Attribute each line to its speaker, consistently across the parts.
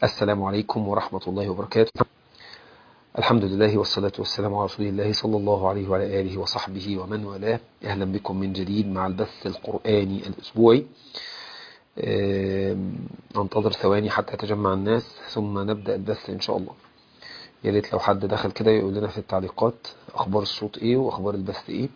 Speaker 1: السلام عليكم ورحمة الله وبركاته. الحمد لله والصلاة والسلام على رسول الله صلى الله عليه وعلى آله وصحبه ومن والاه. أهلا بكم من جديد مع البث القرآني الأسبوعي. ننتظر ثواني حتى يتجمع الناس ثم نبدأ البث إن شاء الله. يا ريت لو حد دخل كده يقول لنا في التعليقات أخبار الصوت إيه وأخبار البث إيه.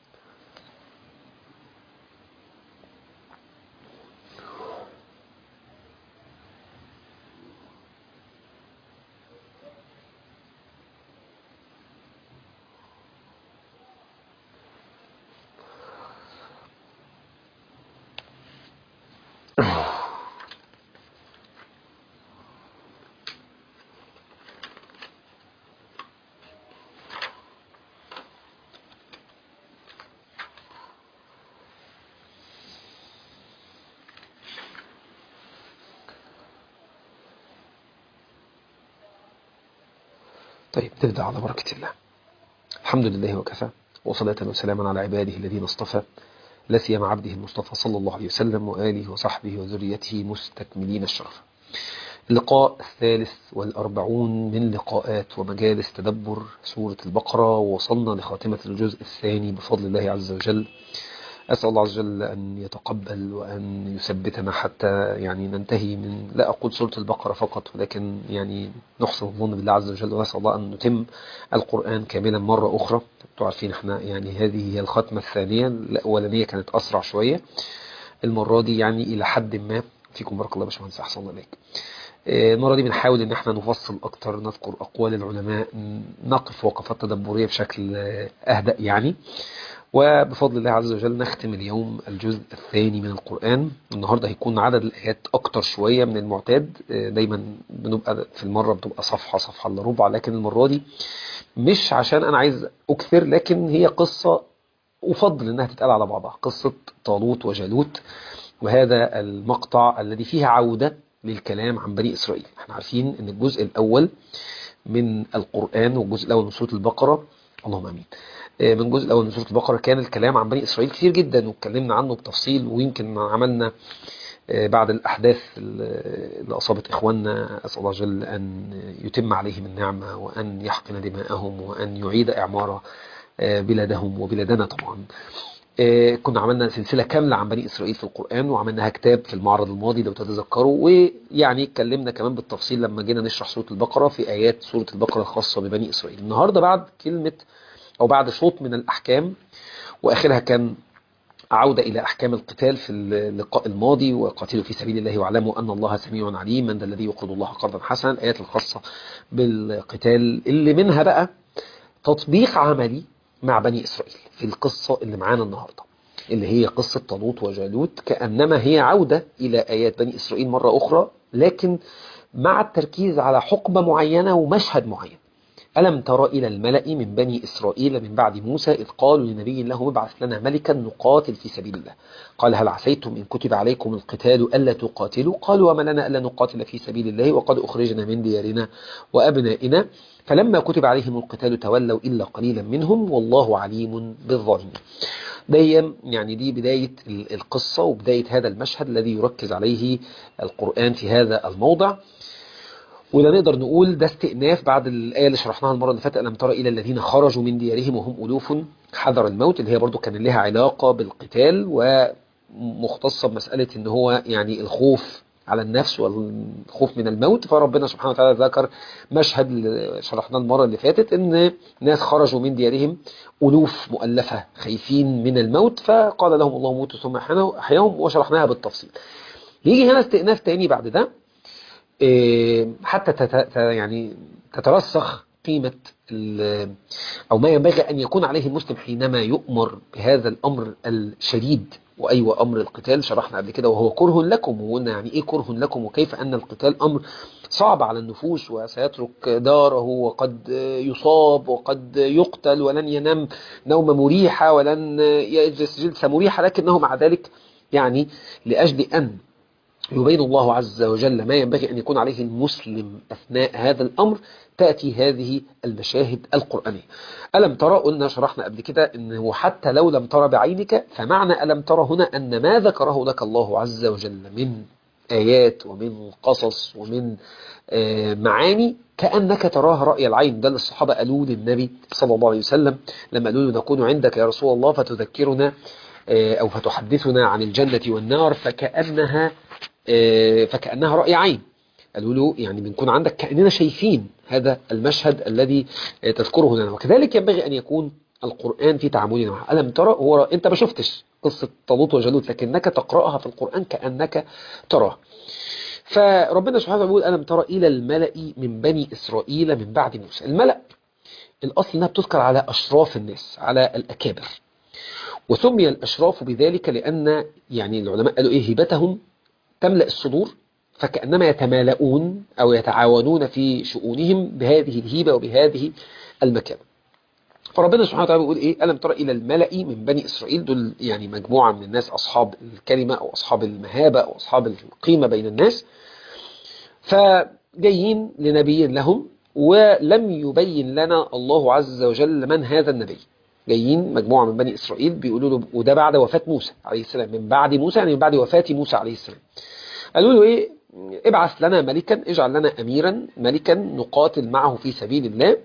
Speaker 1: طيب نبدأ على بركة الله. الحمد لله وكفى، وصلاة وسلاما على عباده الذين اصطفى، لا سيما عبده المصطفى صلى الله عليه وسلم وآله وصحبه وذريته مستكملين الشرف. اللقاء الثالث والأربعون من لقاءات ومجالس تدبر سورة البقرة، ووصلنا لخاتمة الجزء الثاني بفضل الله عز وجل. أسأل الله عز وجل أن يتقبل وأن يثبتنا حتى ننتهي من، لا أقول سورة البقرة فقط، ولكن نحسن الظن بالله عز وجل، ونسأل الله أن نتم القرآن كاملا مرة أخرى. تعرفين احنا هذه هي الختمة الثانية، الأولانية كانت أسرع شوية، المرة دي إلى حد ما. فيكم بارك الله باشمهندس، أحسن الله إليك. المرة دي بنحاول ان احنا نفصل اكتر، نذكر اقوال العلماء، نقف وقفات تدبرية بشكل اهدأ وبفضل الله عز وجل نختم اليوم الجزء الثاني من القرآن. النهاردة هيكون عدد الآيات أكتر شوية من المعتاد. دايما بنبقى في المرة بتبقى صفحة إلا ربع، لكن المرة دي مش عشان أنا عايز أكثر، لكن هي قصة أفضل أنها تتقال على بعضها، قصة طالوت وجالوت، وهذا المقطع الذي فيه عودة للكلام عن بني إسرائيل. احنا عارفين أن الجزء الأول من القرآن والجزء الأول من سورة البقرة، اللهم أمين، من الجزء الأول من سورة البقرة كان الكلام عن بني إسرائيل كثير جدا، واتكلمنا عنه بتفصيل، ويمكن عملنا بعد الأحداث اللي أصابت إخواننا، أسأل الله جل أن يتم عليهم النعمة وأن يحقن دماءهم وأن يعيد إعمار بلادهم وبلادنا طبعا. كنا عملنا سلسلة كاملة عن بني إسرائيل في القرآن، وعملناها كتاب في المعرض الماضي لو تتذكروا، اتكلمنا كمان بالتفصيل لما جينا نشرح سورة البقرة في آيات سورة البقرة الخاصة ببني إسرائيل. النهاردة بعد كلمة أو بعد شوط من الأحكام، وآخرها كان عودة إلى أحكام القتال في اللقاء الماضي، وقاتلوا في سبيل الله واعلموا أن الله سميع عليم، من ذا الذي يقرض الله قرضا حسنا، الآيات الخاصة بالقتال اللي منها بقى تطبيق عملي مع بني إسرائيل في القصة اللي معانا النهاردة، اللي هي قصة طالوت وجالوت، كأنما هي عودة إلى آيات بني إسرائيل مرة أخرى، لكن مع التركيز على حقبة معينة ومشهد معين. ألم تر إلى الملأ من بني إسرائيل من بعد موسى إذ قالوا لنبي له ابعث لنا ملكا نقاتل في سبيل الله، قال هل عسيتم إن كتب عليكم القتال ألا تقاتلوا، قالوا وما لنا ألا نقاتل في سبيل الله وقد أخرجنا من ديارنا وأبنائنا، فلما كتب عليهم القتال تولوا إلا قليلا منهم والله عليم بالظالمين. دي بداية القصة وبداية هذا المشهد الذي يركز عليه القرآن في هذا الموضع. وده نقدر نقول ده استئناف بعد الآية اللي شرحناها المرة اللي فاتت، ألم تر إلى الذين خرجوا من ديارهم وهم ألوف حذر الموت، اللي هي برضو كان لها علاقة بالقتال ومختصة بمسألة إن هو الخوف على النفس والخوف من الموت. فربنا سبحانه وتعالى ذكر مشهد اللي شرحناه المرة اللي فاتت، إن ناس خرجوا من ديارهم ألوف مؤلفة خايفين من الموت، فقال لهم الله موتوا ثم أحياهم، وشرحناها بالتفصيل. يجي هنا استئناف تاني بعد ده، حتى تترسخ قيمة أو ما ينبغي أن يكون عليه المسلم حينما يؤمر بهذا الأمر الشديد، وأيوة أمر القتال شرحنا قبل كده وهو كره لكم، وقلنا إيه كره لكم، وكيف أن القتال أمر صعب على النفوس وسيترك داره وقد يصاب وقد يقتل ولن ينام نوم مريحة ولن يجلس جلسة مريحة، لكنه مع ذلك لأجل أن يبين الله عز وجل ما ينبغي أن يكون عليه المسلم أثناء هذا الأمر، تأتي هذه المشاهد القرآنية. ألم ترى، قلنا شرحنا قبل كده أنه حتى لو لم ترى بعينك، فمعنى ألم ترى هنا أن ما ذكره لك الله عز وجل من آيات ومن قصص ومن معاني كأنك تراها رأي العين. ده اللي الصحابة قالوا للنبي صلى الله عليه وسلم لما قالوا له نكون عندك يا رسول الله فتذكرنا أو فتحدثنا عن الجنة والنار فكأنها رأي عين. قالوا له يعني بنكون عندك كأننا شايفين هذا المشهد الذي تذكره لنا. وكذلك ينبغي أن يكون القرآن في تعاملنا معه. ألم ترى أنت ما شفتش قصة طالوت وجالوت لكنك تقرأها في القرآن كأنك تراه. فربنا سبحانه وتعالى يقول ألم ترى إلى الملأ من بني إسرائيل من بعد موسى. الملأ الأصل أنها بتذكر على أشراف الناس، على الأكابر، وسمي الأشراف بذلك لأن يعني العلماء قالوا إيه هبتهم تملأ الصدور، فكأنما يتمالؤون أو يتعاونون في شؤونهم بهذه الهيبة وبهذه المكانة. فربنا سبحانه وتعالى بيقول إيه ألم ترى إلى الملأ من بني إسرائيل، دول يعني مجموعة من الناس أصحاب الكلمة أو أصحاب المهابة أو أصحاب القيمة بين الناس، فجايين لنبي لهم ولم يبين لنا الله عز وجل من هذا النبي. جايين مجموعة من بني إسرائيل بيقولوا له، وده بعد وفاة موسى عليه السلام، من بعد موسى يعني من بعد وفاة موسى عليه السلام، قالوا له إيه ابعث لنا ملكا، اجعل لنا أميرا ملكا نقاتل معه في سبيل الله.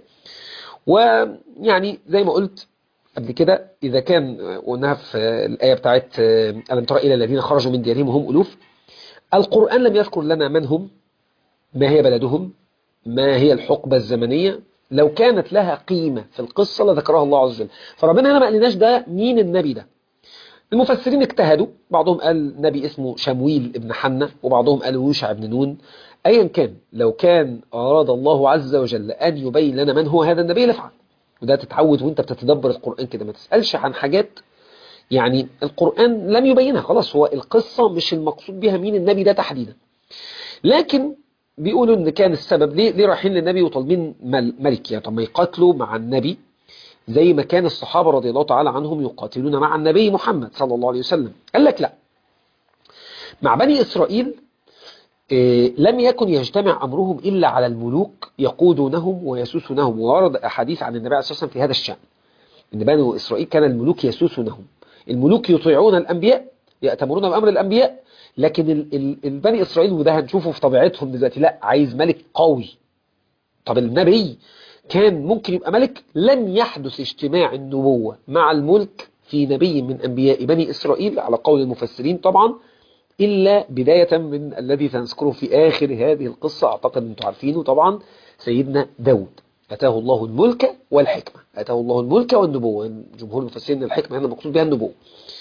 Speaker 1: ويعني زي ما قلت قبل كده إذا كان قلناها في الآية بتاعت ألم ترى إلى الذين خرجوا من ديارهم وهم ألوف، القرآن لم يذكر لنا من هم، ما هي بلدهم، ما هي الحقبة الزمنية. لو كانت لها قيمة في القصة لذكرها الله عز وجل. فربنا هنا ما قالناش ده مين النبي ده. المفسرين اجتهدوا، بعضهم قال نبي اسمه شمويل ابن حنة، وبعضهم قالوا يوشع ابن نون. أيا كان، لو كان أراد الله عز وجل أن يبين لنا من هو هذا النبي لفعل. وده تتعود وانت بتتدبر القرآن كده، ما تسألش عن حاجات يعني القرآن لم يبينها، خلاص هو القصة مش المقصود بها مين النبي ده تحديدا. لكن بيقولوا ان كان السبب ليه رايحين للنبي وطالبين ملك، يعني طب ما يقاتلوا مع النبي زي ما كان الصحابة رضي الله تعالى عنهم يقاتلون مع النبي محمد صلى الله عليه وسلم. قال لك لا، مع بني إسرائيل لم يكن يجتمع أمرهم إلا على الملوك يقودونهم ويسوسونهم. وورد أحاديث عن النبي عليه الصلاة والسلام في هذا الشأن، إن بني إسرائيل كان الملوك يسوسونهم. الملوك يطيعون الأنبياء، يأتمرون بأمر الأنبياء، لكن البني إسرائيل، وده هنشوفه في طبيعتهم دلوقتي، لا عايز ملك قوي. طب النبي كان ممكن يبقى ملك، لم يحدث اجتماع النبوة مع الملك في نبي من أنبياء بني إسرائيل على قول المفسرين طبعا، إلا بداية من الذي تذكره في آخر هذه القصة، أعتقد أنتم عارفينه طبعا، سيدنا داود أتاه الله الملك والحكمة. أتاه الله الملك والنبوة، جمهور المفسرين الحكمة هنا المقصود بها النبوة.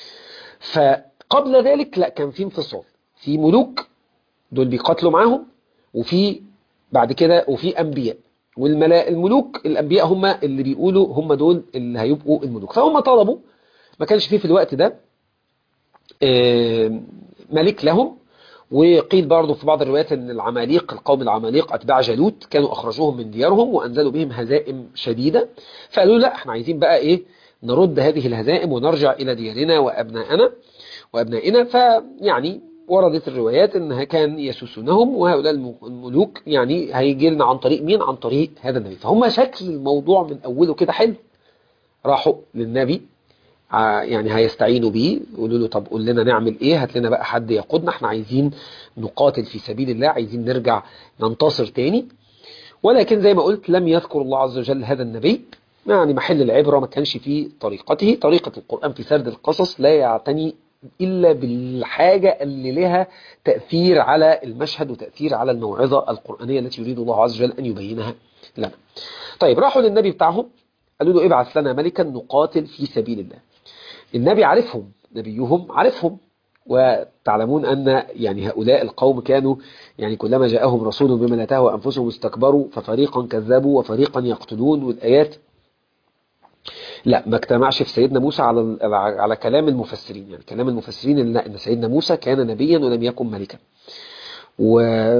Speaker 1: فقبل ذلك لا، كان في انفصال، في ملوك دول بيقاتلوا معاهم، وفي بعد كده وفي أنبياء، والملوك الأنبياء هم اللي بيقولوا هم دول اللي هيبقوا الملوك. فهم طلبوا، ما كانش فيه في الوقت ده ملك لهم. وقيل برضه في بعض الروايات ان العماليق، القوم العماليق اتباع جالوت، كانوا اخرجوهم من ديارهم وانزلوا بهم هزائم شديدة. فقالوا لا احنا عايزين بقى ايه، نرد هذه الهزائم ونرجع الى ديارنا وابنائنا. فيعني وردت الروايات انها كان يسوسونهم، وهؤلاء الملوك يعني هيجي لنا عن طريق مين؟ عن طريق هذا النبي. فهم شكل الموضوع من اوله كده حلو، راحوا للنبي يعني هيستعينوا بيه، يقولوا له طب قول لنا نعمل ايه، هات لنا بقى حد يقودنا، احنا عايزين نقاتل في سبيل الله، عايزين نرجع ننتصر تاني. ولكن زي ما قلت لم يذكر الله عز وجل هذا النبي، يعني محل العبرة ما كانش في طريقته. طريقة القرآن في سرد القصص لا يعتني إلا بالحاجة اللي لها تأثير على المشهد وتأثير على الموعظة القرآنية التي يريد الله عز وجل أن يبينها لنا. طيب راحوا للنبي بتاعهم قالوا له ابعث لنا ملكا نقاتل في سبيل الله. النبي عارفهم، نبيهم عارفهم، وتعلمون أن يعني هؤلاء القوم كانوا يعني كلما جاءهم رسول بما لا تهوى أنفسهم استكبروا ففريقا كذبوا وفريقا يقتلون. والآيات لا ما اجتمعش في سيدنا موسى على كلام المفسرين، يعني كلام المفسرين إن سيدنا موسى كان نبيا ولم يكن ملكا.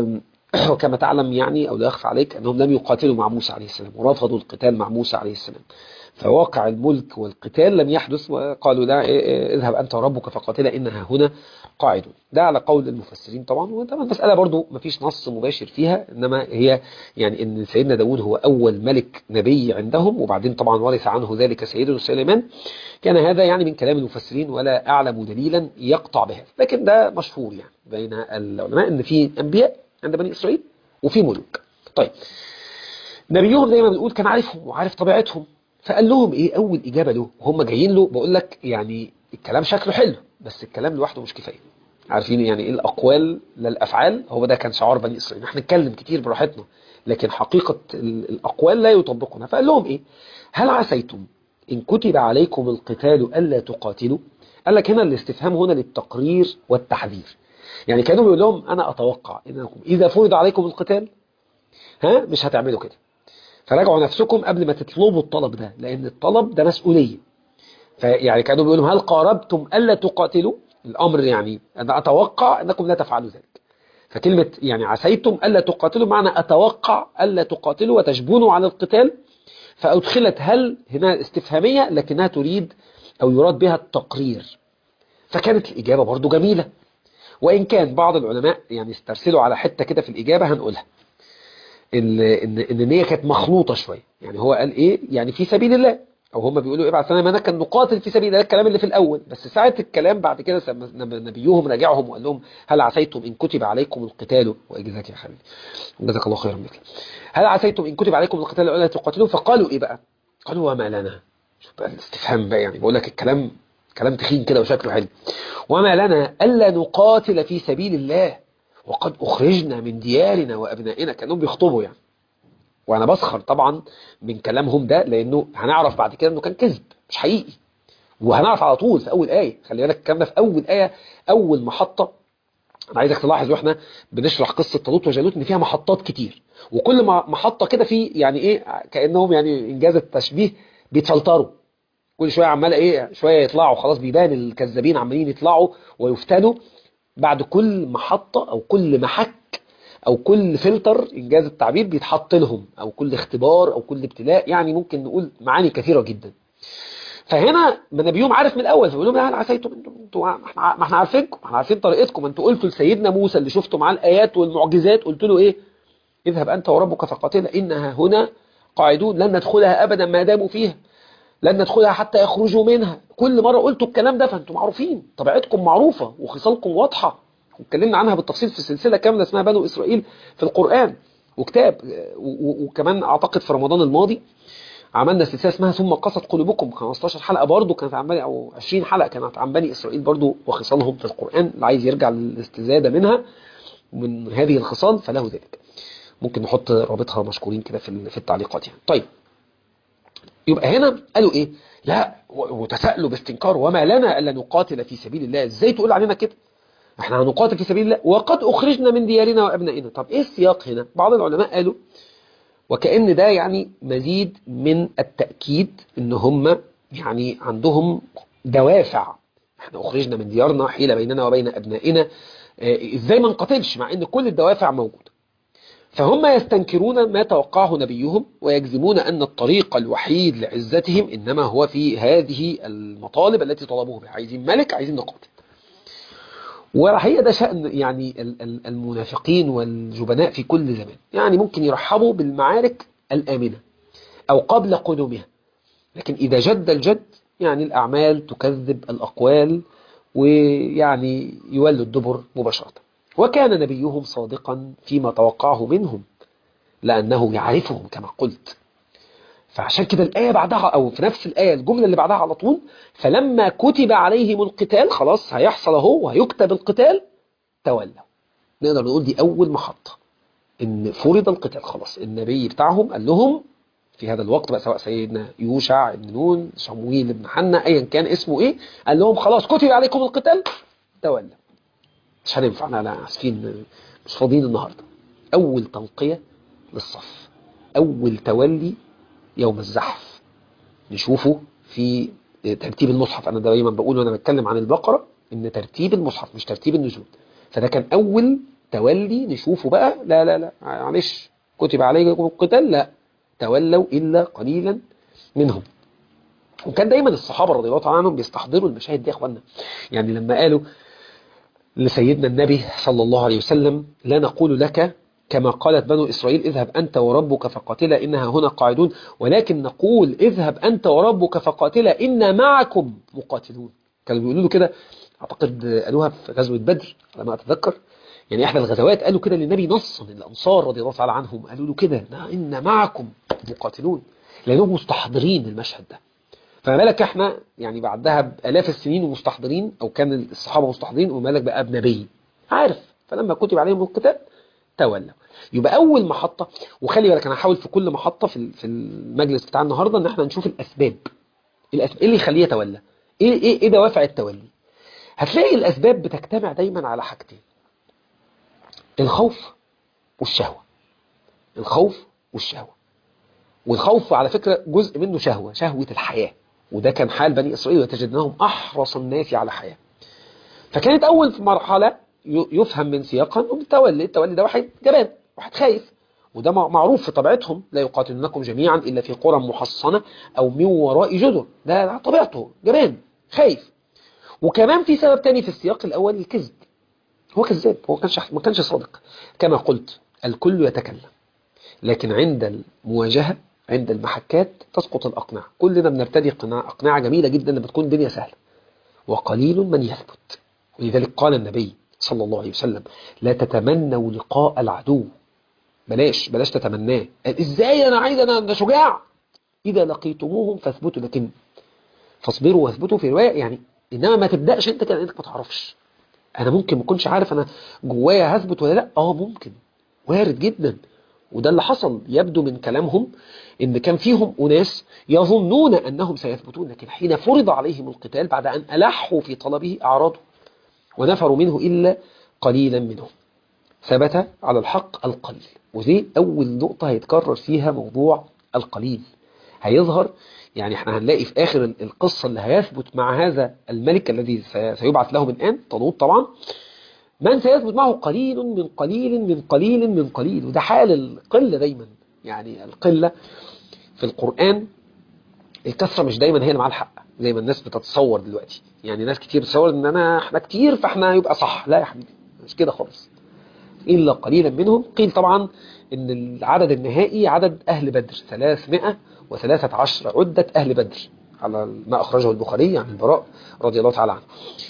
Speaker 1: وكما تعلم يعني أو لا يخفى عليك أنهم لم يقاتلوا مع موسى عليه السلام ورفضوا القتال مع موسى عليه السلام. فواقع الملك والقتال لم يحدث، وقالوا لا اذهب أنت وربك فقاتلا إنها هنا قاعدون. ده على قول المفسرين طبعا. وطبعا المسألة برضو ما فيش نص مباشر فيها، إنما هي يعني إن سيدنا داود هو أول ملك نبي عندهم، وبعدين طبعا ورث عنه ذلك سيدنا سليمان. كان هذا يعني من كلام المفسرين، ولا أعلم دليلا يقطع بهذا، لكن ده مشهور يعني بين العلماء إن في أنبياء عند بني إسرائيل وفي ملوك. طيب نبيهم زي ما بنقول كان عارفهم وعارف طبيعتهم، فقال لهم ايه اول اجابه له وهم جايين له؟ بقول لك يعني الكلام شكله حلو بس الكلام لوحده مش كفايه. عارفين يعني ايه الاقوال لا الافعال؟ هو ده كان شعار بني اسرائيل، احنا نتكلم كتير براحتنا لكن حقيقه الاقوال لا يطبقونها. فقال لهم ايه؟ هل عسيتم ان كتب عليكم القتال الا تقاتلوا؟ قال لك هنا الاستفهام هنا للتقرير والتحذير. يعني كانوا بيقول لهم انا اتوقع انكم اذا فرض عليكم القتال مش هتعملوا كده، فراجعوا نفسكم قبل ما تطلبوا الطلب ده، لأن الطلب ده مسؤولية. فيعني كانوا بيقولوا هل قاربتم ألا تقاتلوا؟ الأمر يعني أنا أتوقع أنكم لا تفعلوا ذلك. فكلمة يعني عسيتم ألا تقاتلوا معنى أتوقع ألا تقاتلوا وتجبنوا على القتال، فأدخلت هل هنا استفهامية لكنها تريد أو يراد بها التقرير. فكانت الإجابة برضو جميلة، وإن كان بعض العلماء يعني استرسلوا على حتة كده في الإجابة هنقولها. ان النية كانت مخلوطة شوية. يعني هو قال ايه؟ يعني في سبيل الله، او هم بيقولوا ايه بعد سنة ما كان نقاتل في سبيل الله، الكلام اللي في الاول. بس ساعة الكلام بعد كده نبيهم راجعهم وقال لهم هل عسيتم ان كتب عليكم القتال، واجزاك يا خالد جزاك الله خيرا مثل، هل عسيتم ان كتب عليكم القتال الا تقاتلوا؟ فقالوا ايه بقى؟ قالوا وما لنا. شوف بقى الاستفهام بقى، يعني بقول لك الكلام كلام تخين كده وشكله حلو. وما لنا الا نقاتل في سبيل الله وقد أخرجنا من ديارنا وأبنائنا. كانوا بيخطبوا يعني، وأنا بسخر طبعا من كلامهم ده، لأنه هنعرف بعد كده أنه كان كذب مش حقيقي. وهنعرف على طول في أول آية، خلي بالك الكلام ده في أول آية، أول محطة. أنا عايزك تلاحظ وإحنا بنشرح قصة طالوت وجالوت إن فيها محطات كتير، وكل محطة كده في يعني إيه كأنهم يعني إنجاز التشبيه بيتفلتروا. كل شوية عمال إيه شوية يطلعوا، خلاص بيبان الكذابين عمالين يطلعوا ويفتنوا بعد كل محطة أو كل محك او كل فلتر انجاز التعبير بيتحط لهم، او كل اختبار او كل ابتلاء، يعني ممكن نقول معاني كثيرة جدا. فهنا نبيهم عارف من الاول، فبيقول لهم لا هل عسيتم انتوا ما احنا عارفينكم، احنا عارفين طريقتكم. انتوا قلتوا لسيدنا موسى اللي شفتوا معاه الايات والمعجزات، قلت له ايه؟ اذهب انت وربك فقاتلا انها هنا قاعدون لن ندخلها ابدا ما داموا فيها، لن ندخلها حتى يخرجوا منها. كل مرة قلتوا الكلام ده، فانتم معروفين، طبيعتكم معروفة وخصالكم واضحة، واتكلمنا عنها بالتفصيل في سلسلة كاملة اسمها بنو إسرائيل في القرآن وكتاب. وكمان أعتقد في رمضان الماضي عملنا سلسلة اسمها ثم قصت قلوبكم، 15 حلقة برضو كانت عن بني، أو 20 حلقة كانت عن بني إسرائيل برضو وخصالهم في القرآن. اللي عايز يرجع للاستزادة منها من هذه الخصال فله ذلك، ممكن نحط رابطها مشكورين كده في التعليقات يعني. طيب يبقى هنا قالوا ايه؟ لا وتسألوا باستنكار وما لنا الا نقاتل في سبيل الله. ازاي تقول علينا كده؟ احنا هنقاتل في سبيل الله وقد اخرجنا من ديارنا وابنائنا. طب ايه السياق هنا؟ بعض العلماء قالوا وكأن ده يعني مزيد من التأكيد ان هم يعني عندهم دوافع. احنا اخرجنا من ديارنا حيل بيننا وبين ابنائنا، ازاي ما نقاتلش مع ان كل الدوافع موجودة؟ فهم يستنكرون ما توقعه نبيهم، ويجزمون أن الطريق الوحيد لعزتهم إنما هو في هذه المطالب التي طلبوه بها. عايزين ملك، عايزين نقاتل. وهي ده شأن يعني المنافقين والجبناء في كل زمان. يعني ممكن يرحبوا بالمعارك الآمنة أو قبل قدومها، لكن إذا جد الجد يعني الأعمال تكذب الأقوال، ويعني يولوا الدبر مباشرة. وكان نبيهم صادقا فيما توقعه منهم لأنه يعرفهم كما قلت. فعشان كده الآية بعدها أو في نفس الآية الجملة اللي بعدها على طول، فلما كتب عليهم القتال، خلاص هيحصل اهو وهيكتب القتال، تولوا. نقدر نقول دي أول محطة، إن فرض القتال. خلاص النبي بتاعهم قال لهم في هذا الوقت بقى، سواء سيدنا يوشع بن نون، شمويل بن حنا، أيا كان اسمه إيه، قال لهم خلاص كتب عليكم القتال، تولوا. مش هننفع، لا اسفين مش فاضيين النهاردة. أول تنقية للصف، أول تولي يوم الزحف نشوفه في ترتيب المصحف. أنا دايما بقول وأنا بتكلم عن البقرة إن ترتيب المصحف مش ترتيب النزول، فده كان أول تولي نشوفه بقى، لا لا لا معلش كتب عليكم القتال، لا تولوا إلا قليلا منهم. وكان دايما الصحابة رضي الله تعالى عنهم بيستحضروا المشاهد دي يا اخوانا. يعني لما قالوا لسيدنا النبي صلى الله عليه وسلم لا نقول لك كما قالت بنو إسرائيل اذهب أنت وربك فقاتلا إنها هنا قاعدون، ولكن نقول اذهب أنت وربك فقاتلا إنا معكم مقاتلون. كانوا بيقولوا له كده، أعتقد قالوها في غزوة بدر على ما أتذكر، يعني إحدى الغزوات قالوا كده للنبي نصا، الأنصار رضي الله تعالى عنهم قالوا له كده إن معكم مقاتلون، لأنهم مستحضرين المشهد ده. فما بالك احنا يعني بعدها بآلاف السنين ومستحضرين، او كان الصحابة مستحضرين، وما بالك بقى بنبي عارف. فلما كتب عليهم القتال تولوا. يبقى اول محطة، وخلي بالك انا هحاول في كل محطة في المجلس بتاع النهاردة ان احنا نشوف الاسباب. الاسباب ايه اللي يخليه يتولى، ايه دوافع التولي. هتلاقي الاسباب بتجتمع دايما على حاجتين: الخوف والشهوة. الخوف والشهوة. والخوف على فكرة جزء منه شهوة الحياة، وده كان حال بني إسرائيل، وتجدناهم أحرص الناس على حياة. فكانت أول في مرحلة يفهم من سياقها أنه التولي ده واحد جبان، واحد خايف، وده معروف في طبيعتهم، لا يقاتلونكم جميعا إلا في قرى محصنة أو من وراء جدر، ده طبيعته جبان خايف. وكمان في سبب تاني في السياق الأول، الكذب. هو كذاب، هو ما كانش صادق. كما قلت الكل يتكلم، لكن عند المواجهة عند المحكات تسقط الأقنعة. كلنا بنرتدي أقنعة جميلة جدا لما تكون الدنيا سهلة، وقليل من يثبت. ولذلك قال النبي صلى الله عليه وسلم لا تتمنوا لقاء العدو. بلاش تتمناه. قال ازاي انا شجاع. إذا لقيتموهم فاثبتوا، لكن فاصبروا واثبتوا في رواية، يعني إنما ما تبدأش انت كده انك ما تعرفش. انا ممكن ما كنتش عارف انا جوايا هثبت ولا لا. ممكن، وارد جدا. وده اللي حصل يبدو من كلامهم، ان كان فيهم اناس يظنون انهم سيثبتون، لكن حين فرض عليهم القتال بعد ان الحوا في طلبه اعرضوا ونفروا منه الا قليلا منهم. ثبت على الحق القليل. ودي اول نقطة هيتكرر فيها موضوع القليل. هيظهر، يعني احنا هنلاقي في اخر القصة اللي هيثبت مع هذا الملك الذي سيبعث له من آن طالوت طبعا، من سيثبت معه قليل من قليل من قليل من قليل. وده حال القلة دايما. يعني القلة في القرآن، الكثرة مش دايما هي اللي مع الحق زي ما الناس بتتصور دلوقتي. يعني ناس كتير بتصور ان احنا كتير فاحنا يبقى صح. لا يا حبيبي، مش كده خالص. إلا قليلا منهم. قيل طبعا ان العدد النهائي عدد أهل بدر 313 عدة أهل بدر، على ما أخرجه البخاري عن البراء رضي الله تعالى عنه.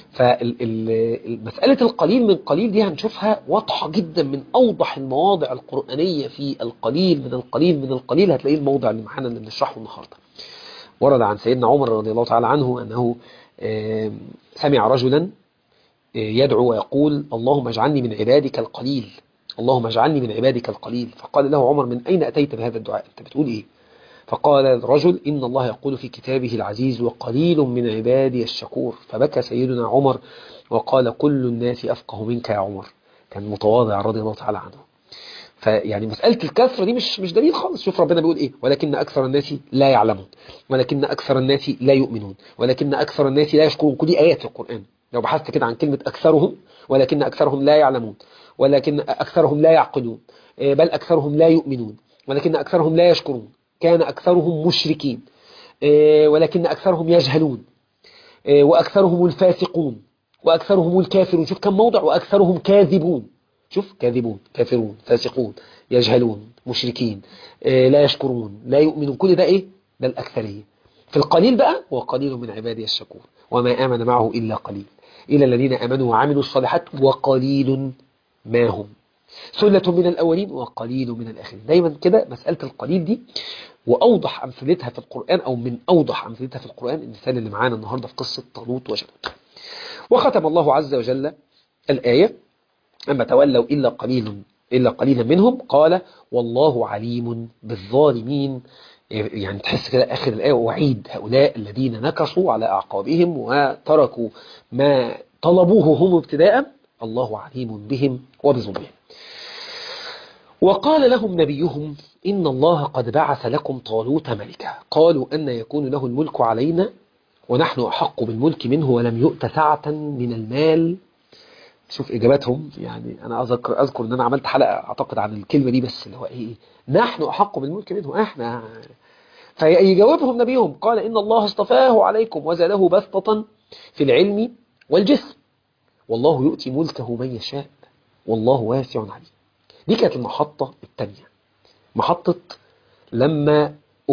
Speaker 1: فمسألة القليل من قليل دي هنشوفها واضحة جدا من أوضح المواضع القرآنية في القليل من القليل من القليل. هتلاقيه الموضع اللي معانا اللي بنشرحه النهارده. ورد عن سيدنا عمر رضي الله تعالى عنه أنه سمع رجلا يدعو ويقول اللهم اجعلني من عبادك القليل، اللهم اجعلني من عبادك القليل. فقال له عمر من أين أتيت بهذا الدعاء، أنت بتقول إيه؟ فقال الرجل إن الله يقول في كتابه العزيز وقليل من عبادي الشكور. فبكى سيدنا عمر وقال كل الناس أفقه منك يا عمر. كان متواضع رضي الله تعالى عنه. فيعني مسألة الكثرة دي مش دليل خالص. شوف ربنا بيقول إيه: ولكن أكثر الناس لا يعلمون، ولكن أكثر الناس لا يؤمنون، ولكن أكثر الناس لا يشكرون. كل دي آيات في القرآن. لو بحثت كده عن كلمة أكثرهم، ولكن أكثرهم لا يعلمون، ولكن أكثرهم لا يعقلون، بل أكثرهم لا يؤمنون، ولكن أكثرهم لا يشكرون، كان أكثرهم مشركين، ولكن أكثرهم يجهلون، وأكثرهم الفاسقون، وأكثرهم الكافرون. شوف كم موضع. وأكثرهم كاذبون. شوف كاذبون، كافرون، فاسقون، يجهلون، مشركين، لا يشكرون، لا يؤمنون. كل ده إيه؟ ده الأكثرية. في القليل بقى وقليل من عبادي الشكور وما آمن معه إلا قليل، إلا الذين آمنوا وعملوا الصالحات وقليل ما هم، ثلة من الأولين وقليل من الآخرين. دايما كده مسألة القليل دي. وأوضح أمثلتها في القرآن، أو من أوضح أمثلتها في القرآن المثال اللي معانا النهاردة في قصة طالوت وجالوت. وختم الله عز وجل الآية: أما تولوا إلا قليلا منهم قال والله عليم بالظالمين. يعني تحس كده آخر الآية وعيد هؤلاء الذين نكصوا على أعقابهم وتركوا ما طلبوه هم ابتداء، الله عليم بهم وبظلمهم. وقال لهم نبيهم إن الله قد بعث لكم طالوت ملكا. قالوا أن يكون له الملك علينا ونحن أحق بالملك منه ولم يؤت سعة من المال شوف إجاباتهم. يعني أنا أذكر إن أنا عملت حلقة أعتقد عن الكلمة دي، بس اللي هو إيه، نحن أحق بالملك منه إحنا. فيجاوبهم نبيهم قال إن الله اصطفاه عليكم وزاده بسطة في العلم والجسم والله يؤتي ملكه من يشاء والله واسع عليم. دي كانت المحطة الثانية، محطة لما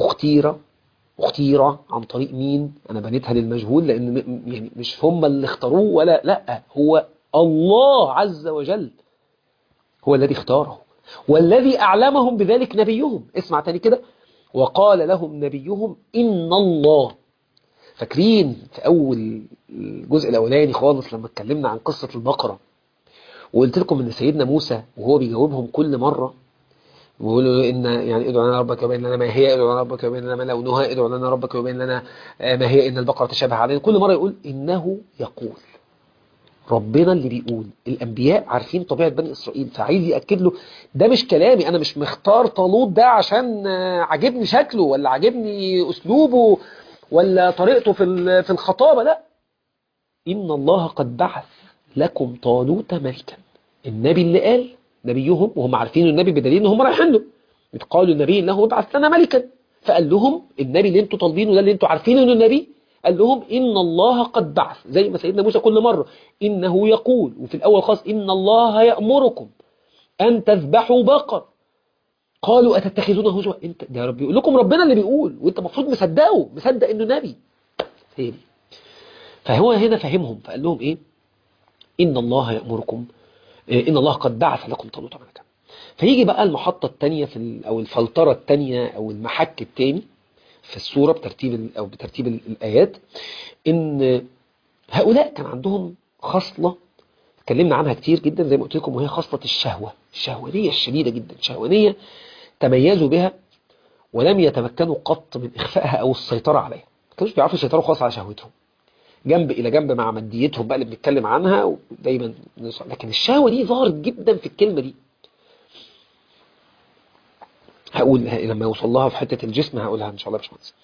Speaker 1: اختير عن طريق مين؟ أنا بنيتها للمجهول لأن يعني مش هم اللي اختاروه، ولا لا، هو الله عز وجل هو الذي اختاره والذي أعلمهم بذلك نبيهم. اسمع تاني كده، وقال لهم نبيهم إن الله. فاكرين في أول الجزء الأولاني خالص لما اتكلمنا عن قصة البقرة وقلت لكم إن سيدنا موسى وهو بيجاوبهم كل مرة ويقولوا إن يعني ادعوا لنا ربك وبين لنا ما هي، ادعوا لنا ربك وبين لنا ما لونها، ادعوا لنا ربك وبين لنا ما هي إن البقرة تشابه علينا. كل مرة يقول إنه يقول، ربنا اللي بيقول. الأنبياء عارفين طبيعة بني إسرائيل، فعايز يأكد له ده مش كلامي، أنا مش مختار طالوت ده عشان عجبني شكله ولا عجبني أسلوبه ولا طريقته في الخطابة، لا، إن الله قد بعث لكم طالوت ملكا. النبي اللي قال، نبيهم، وهم عارفين النبي بدليل ان هم رايحين له، قالوا النبي انه ابعث لنا ملكا، فقال لهم النبي اللي انتوا طالبينه ده اللي انتوا عارفين انه النبي، قال لهم ان الله قد بعث، زي ما سيدنا موسى كل مرة انه يقول، وفي الاول خاص ان الله يأمركم ان تذبحوا بقر. قالوا اتتخذونه هزوا، انت ده رب يقول لكم، ربنا اللي بيقول وانت المفروض مصدقه، مصدق انه نبي. هي دي. فهو هنا فهمهم فقال لهم ايه؟ إن الله يأمركم، إن الله قد بعث لكم طالوت ملكا. فيجي بقى المحطة الثانية أو الفلترة الثانية أو المحك الثاني في السورة بترتيب الآيات، إن هؤلاء كان عندهم خصلة اتكلمنا عنها كتير جدا زي ما قلت لكم، وهي خصلة الشهوانية الشديدة جدا، شهوانية تميزوا بها ولم يتمكنوا قط من إخفائها أو السيطرة عليها. ما كانوش بيعرفوا يسيطروا خالص على شهوتهم، جنب إلى جنب مع ماديتهم بقى اللي بنتكلم عنها دايما. لكن الشهوة دي ظهرت جدا في الكلمة دي. هقول لما يوصل لها في حتة الجسم هقولها إن شاء الله يا باشمهندس.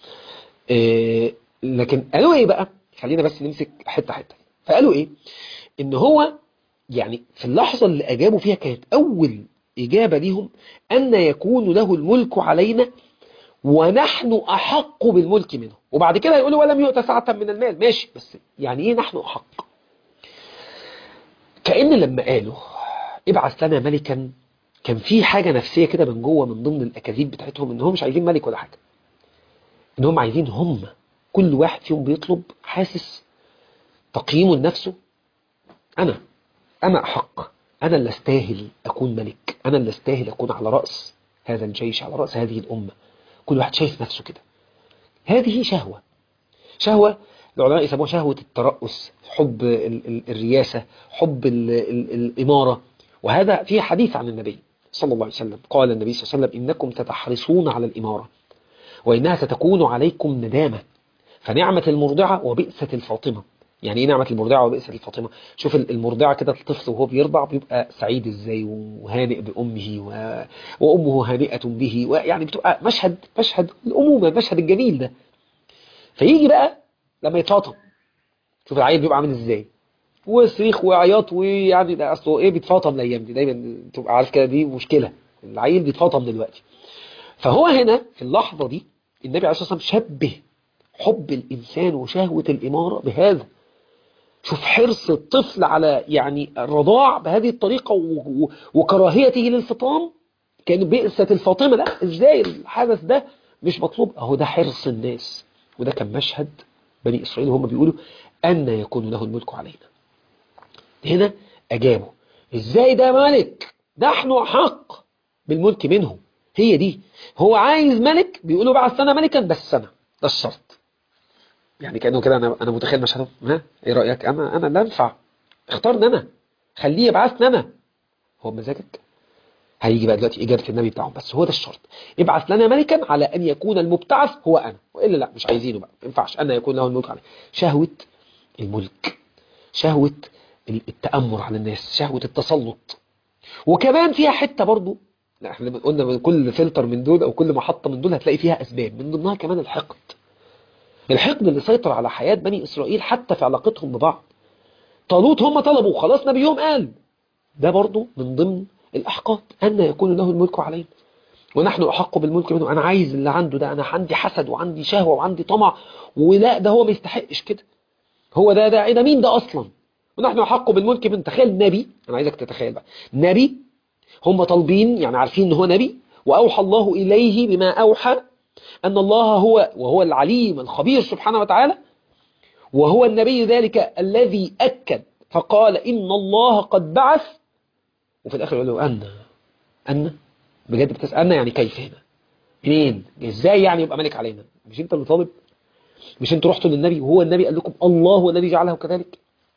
Speaker 1: لكن قالوا إيه بقى؟ خلينا بس نمسك حتة حتة. فقالوا إيه؟ إن هو يعني في اللحظة اللي أجابوا فيها كانت أول إجابة لهم أن يكون له الملك علينا ونحن أحق بالملك منه. وبعد كده يقولوا ولم يؤت سعة من المال. ماشي، بس يعني إيه نحن أحق؟ كأن لما قالوا ابعث لنا ملكا كان في حاجة نفسية كده من جوه، من ضمن الأكاذيب بتاعتهم، إنهم مش عايزين ملك ولا حاجة، إنهم عايزين هم كل واحد فيهم بيطلب حاسس تقييمه لنفسه، أنا أحق، أنا اللي استاهل أكون ملك، أنا اللي استاهل أكون على رأس هذا الجيش، على رأس هذه الأمة. كل واحد شايف نفسه كده. هذه شهوة العلماء يسموها شهوة الترأس، حب الرياسة، حب الإمارة. وهذا فيه حديث عن النبي صلى الله عليه وسلم. قال النبي صلى الله عليه وسلم إنكم تتحرصون على الإمارة وإنها ستكون عليكم ندامة، فنعمة المرضعة وبئسة الفاطمة. يعني ايه نعمة المرضعة وبئسة الفاطمة؟ شوف المرضعة كده، الطفل وهو بيرضع بيبقى سعيد ازاي وهانئ بأمه وأمه هانئة به، ويعني بتبقى مشهد الأمومة، المشهد الجميل ده. فيجي بقى لما يتفاطم، شوف العيل بيبقى عامل ازاي، وصريخ وعياط، ويعني ده اصله ايه، بيتفاطم الايام دي دايما تبقى عارف كده، دي مشكلة، العيل بيتفاطم دلوقتي. فهو هنا في اللحظة دي النبي عليه الصلاة والسلام شبه حب الإنسان وشهوة الإمارة بهذا. شوف حرص الطفل على يعني الرضاع بهذه الطريقة وكراهيته للفطام، كان بئسة الفاطمة. لا، ازاي الحدث ده مش مطلوب؟ اهو ده حرص الناس، وده كان مشهد بني إسرائيل وهم بيقولوا أن يكون له الملك علينا. هنا أجابوا ازاي ده ملك، نحن أحق بالملك منه. هي دي، هو عايز ملك، بيقولوا بعث لنا ملكا، بس أنا ده الشرط. يعني كأنه كده أنا متخيل مشهد، إيه رأيك؟ أنا لا أنفع، اختارني أنا، خليه يبعثني أنا، هو مزاجك. هيجي بقى دلوقتي إجابة النبي بتاعهم، بس هو ده الشرط، ابعث لنا ملكا على أن يكون المبتعث هو أنا، وإلا لا مش عايزينه بقى، ما ينفعش أن يكون له الملك عليه. شهوة الملك، شهوة التأمر على الناس، شهوة التسلط. وكمان فيها حتة برضو، لا احنا قلنا من كل فلتر من دول أو كل محطة من دول هتلاقي فيها أسباب، من ضمنها كمان الحقد اللي سيطر على حياة بني إسرائيل حتى في علاقتهم ببعض. طالوت هم طلبوا، خلاص نبيهم قال. ده برضو من ضمن الأحقاد، أن يكون له الملك علينا ونحن أحق بالملك منه. أنا عايز اللي عنده ده، أنا عندي حسد وعندي شهوة وعندي طمع، ولا ده هو ما يستحقش كده، هو ده مين ده أصلا؟ ونحن أحق بالملك منه. تخيل نبي، أنا عايزك تتخيل بقى نبي، هم طالبين يعني عارفين ان هو نبي، واوحى الله اليه بما اوحى، ان الله هو وهو العليم الخبير سبحانه وتعالى، وهو النبي ذلك الذي اكد فقال ان الله قد بعث. وفي الاخر يقول له ان بجد بتسالنا يعني كيف هنا؟ منين؟ ازاي يعني يبقى ملك علينا؟ مش انت اللي طالب؟ مش انتوا رحتوا للنبي وهو النبي قال لكم الله هو الذي جعله كذلك؟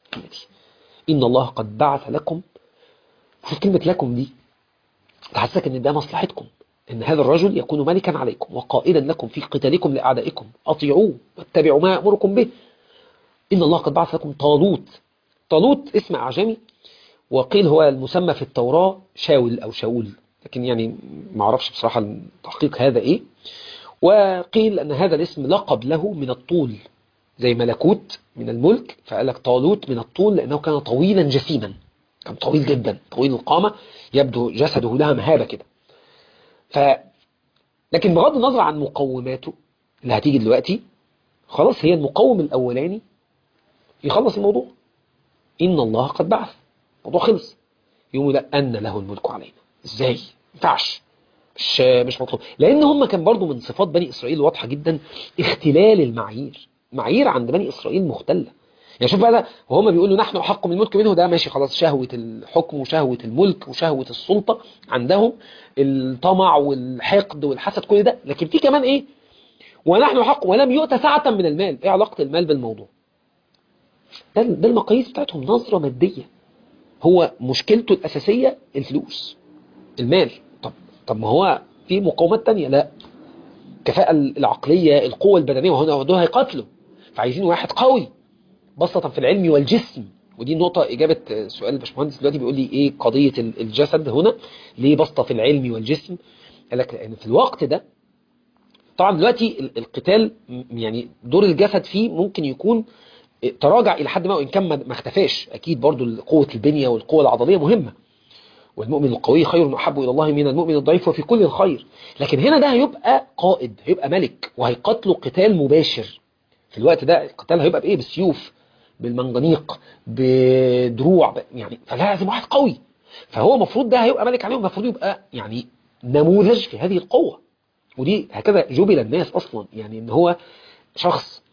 Speaker 1: ان الله قد بعث لكم. شوف كلمه لكم دي تحسسك ان ده مصلحتكم، ان هذا الرجل يكون ملكا عليكم وقائدا لكم في قتالكم لاعدائكم، اطيعوه واتبعوا ما يامركم به. ان الله قد بعث لكم طالوت. طالوت اسم اعجمي، وقيل هو المسمى في التوراة شاول او شاول، لكن يعني ما اعرفش بصراحة التحقيق هذا ايه. وقيل ان هذا الاسم لقب له من الطول، زي ملكوت من الملك، فقال لك طالوت من الطول لانه كان طويلا جسيما، كان طويل جدا طويل القامة، يبدو جسده لها مهابة كده. ف لكن بغض النظر عن مقوماته اللي هتيجي دلوقتي، خلاص هي المقوم الأولاني يخلص الموضوع. إن الله قد بعث، الموضوع خلص. يقوم لا أن له الملك علينا. إزاي؟ ما ينفعش، مش مطلوب، لأن هم كان برضو من صفات بني إسرائيل واضحة جدا اختلال المعايير. معايير عند بني إسرائيل مختلة. يعني شوف بقى، وهم بيقولوا نحن أحق من الملك منه، ده ماشي خلاص، شهوة الحكم وشهوة الملك وشهوة السلطة عندهم، الطمع والحقد والحسد كل ده. لكن في كمان إيه؟ ونحن حق ولم يؤت سعة من المال. إيه علاقة المال بالموضوع؟ ده المقاييس بتاعتهم نظرة مادية، هو مشكلته الأساسية الفلوس المال. طب ما هو في مقومات تانية، لا، الكفاءة العقلية، القوة البدنية، وهنا دول هيقاتلوا، فعايزين واحد قوي بسطة في العلم والجسم. ودي نقطة إجابة سؤال الباشمهندس دلوقتي بيقول لي إيه قضية الجسد هنا ليه بسطة في العلم والجسم؟ قال لك لأن في الوقت ده طبعا دلوقتي القتال يعني دور الجسد فيه ممكن يكون تراجع إلى حد ما، وإن كان ما اختفاش، أكيد برضو قوة البنية والقوة العضلية مهمة، والمؤمن القوي خير وأحب إلى الله من المؤمن الضعيف وفي كل الخير. لكن هنا ده هيبقى قائد، هيبقى ملك، وهيقاتلوا قتال مباشر. في الوقت ده القتال هيبقى بإيه؟ بالسيوف، بالمنجنيق، بدروع، يعني فلازم واحد قوي. فهو المفروض ده هيبقى ملك عليهم، المفروض يبقى يعني نموذج في هذه القوة. ودي هكذا جبل الناس أصلا، يعني إن هو شخص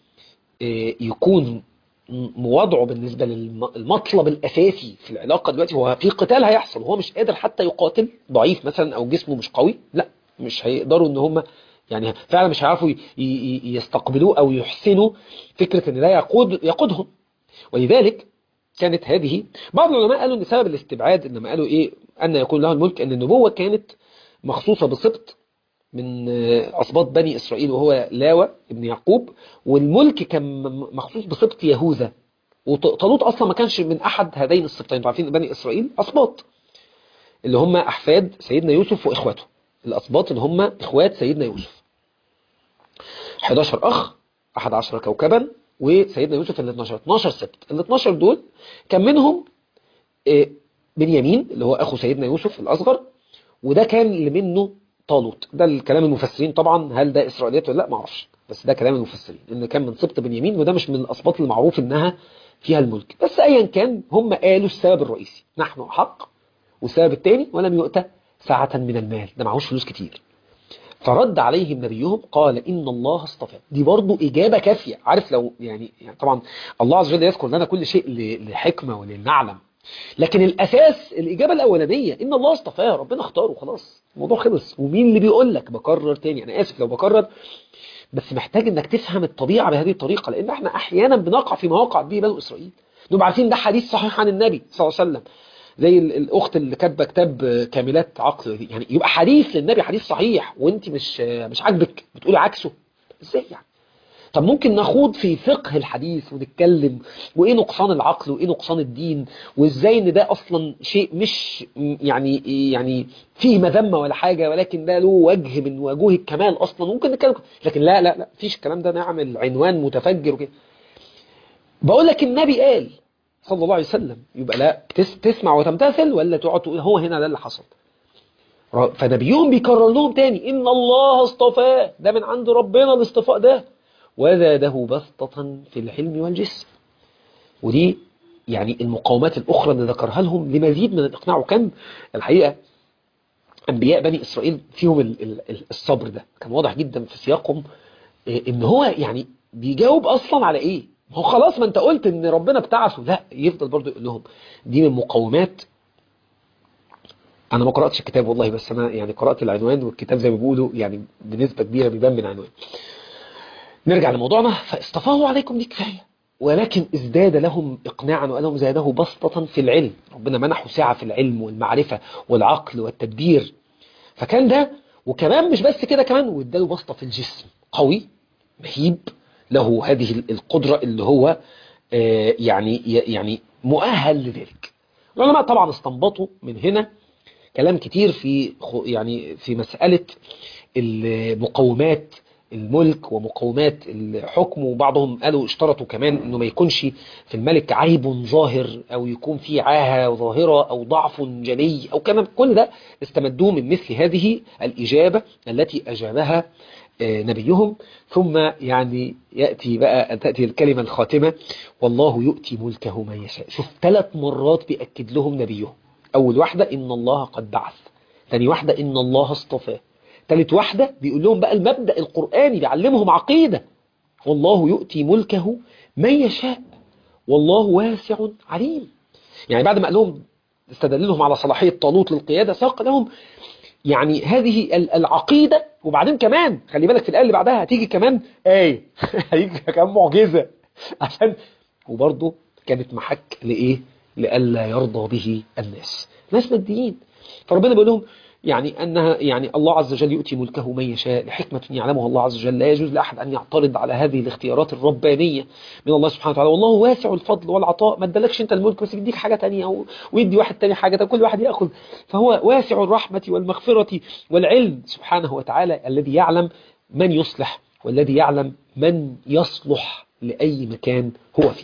Speaker 1: يكون وضعه بالنسبة للمطلب الأساسي في العلاقة دلوقتي هو في قتال هيحصل، وهو مش قادر حتى يقاتل، ضعيف مثلا أو جسمه مش قوي، لا مش هيقدروا إن هم يعني فعلا مش هيعرفوا يستقبلوه أو يحسنوا فكرة إن ده يقودهم. ولذلك كانت هذه بعض العلماء قالوا إن سبب الاستبعاد إنما قالوا إيه أن يكون له الملك، أن النبوة كانت مخصوصة بسبط من أسباط بني إسرائيل وهو لاوى ابن يعقوب، والملك كان مخصوص بسبط يهوذا. وطالوت أصلا ما كانش من أحد هذين السبطين. عارفين بني إسرائيل أسباط اللي هم أحفاد سيدنا يوسف وإخواته، الأسباط اللي هم إخوات سيدنا يوسف 11 أخ، 11 كوكبا، وسيدنا يوسف اللي 12 سبط. ال 12 دول كان منهم بنيامين اللي هو أخو سيدنا يوسف الأصغر، وده كان اللي منه طالوت. ده الكلام المفسرين طبعا، هل ده إسرائيليات ولا لا ما اعرفش، بس ده كلام المفسرين ان كان من سبط بنيامين، وده مش من الاسباط المعروف انها فيها الملك. بس ايا كان هم قالوا السبب الرئيسي نحن حق، والسبب الثاني ولم يؤت سعة من المال، ده معهوش فلوس كتير. فرد عليهم نبيهم قال إن الله اصطفى. دي برضو إجابة كافية. عارف لو يعني طبعا الله عز وجل يذكر لنا كل شيء لحكمة ولنعلم، لكن الأساس الإجابة الأولانية إن الله اصطفاه، ربنا اختاره خلاص، الموضوع خلص. ومين اللي بيقول لك؟ بكرر تاني، أنا آسف لو بكرر، بس محتاج إنك تفهم الطبيعة بهذه الطريقة، لأن احنا أحيانا بنقع في مواقع به بنو إسرائيل نبقى عارفين ده حديث صحيح عن النبي صلى الله عليه وسلم، زي الأخت اللي كاتبه كتاب كاملات عقل، يعني يبقى حديث للنبي، حديث صحيح، وانت مش عاجبك بتقولي عكسه، ازاي يعني؟ طب ممكن نخوض في فقه الحديث ونتكلم وايه نقصان العقل وايه نقصان الدين، وازاي ان ده اصلا شيء مش يعني فيه مذمه ولا حاجه، ولكن ده له وجه من وجوه الكمال اصلا، ممكن نتكلم. لكن لا فيش الكلام ده، نعمل عنوان متفجر وكده. بقول لك النبي قال صلى الله عليه وسلم. يبقى لا تسمع وتمتثل ولا تقعد تقول هو هنا ده اللي حصل. فنبيهم بيكرر لهم تاني إن الله اصطفاه، ده من عند ربنا الاصطفاء ده، وزاده بسطة في العلم والجسم. ودي يعني المقاومات الأخرى اللي ذكرها لهم لمزيد من الإقناع. وكان الحقيقة أنبياء بني إسرائيل فيهم الصبر ده كان واضح جدا في سياقهم. إن هو يعني بيجاوب أصلا على إيه؟ هو خلاص ما أنت قلت إن ربنا بتاعته، لا يفضل برضو يقول لهم. دي من مقاومات. أنا ما قرأتش الكتاب والله، بس أنا يعني قرأت العنوان، والكتاب زي ما بيقولوا يعني بنسبة كبيرة بيبان من العنوان. نرجع لموضوعنا. فاصطفاه عليكم دي كفاية، ولكن ازداد لهم إقناعا وقال لهم زاده بسطة في العلم. ربنا منحه سعة في العلم والمعرفة والعقل والتدبير. فكان ده، وكمان مش بس كده، كمان واداله بسطة في الجسم، قوي مهيب، له هذه القدرة اللي هو يعني مؤهل لذلك. العلماء طبعا استنبطوا من هنا كلام كتير في يعني في مسألة المقومات الملك ومقومات الحكم. وبعضهم قالوا اشترطوا كمان انه ما يكونش في الملك عيب ظاهر، او يكون في عاهة ظاهرة او ضعف جلي او كلام. كل ده استمدوه من مثل هذه الإجابة التي أجابها نبيهم. ثم يعني تأتي الكلمة الخاتمة: والله يؤتي ملكه من يشاء. شوف 3 مرات بيأكد لهم نبيهم. أول واحدة إن الله قد بعث، ثاني واحدة إن الله اصطفاه، ثالث واحدة بيقول لهم بقى المبدأ القرآني، بيعلمهم عقيدة: والله يؤتي ملكه من يشاء والله واسع عليم. يعني بعد ما قال لهم استدللهم على صلاحية طالوت للقيادة، ساق لهم يعني هذه العقيدة. وبعدين كمان خلي بالك في الآية اللي بعدها هتيجي كمان آية هتيجي كمان معجزة عشان. وبرضه كانت محك لإيه؟ لألا يرضى به الناس، ناس ماديين. فربنا بيقول لهم يعني أنها يعني الله عز وجل يؤتي ملكه من يشاء لحكمة يعلمها الله عز وجل. لا يجوز لأحد أن يعترض على هذه الاختيارات الربانية من الله سبحانه وتعالى. والله واسع الفضل والعطاء، ما ادالكش انت الملك بس يديك حاجة تانية ويدي واحد تاني حاجة، طب كل واحد يأخذ. فهو واسع الرحمة والمغفرة والعلم سبحانه وتعالى، الذي يعلم من يصلح والذي يعلم من يصلح لأي مكان هو فيه.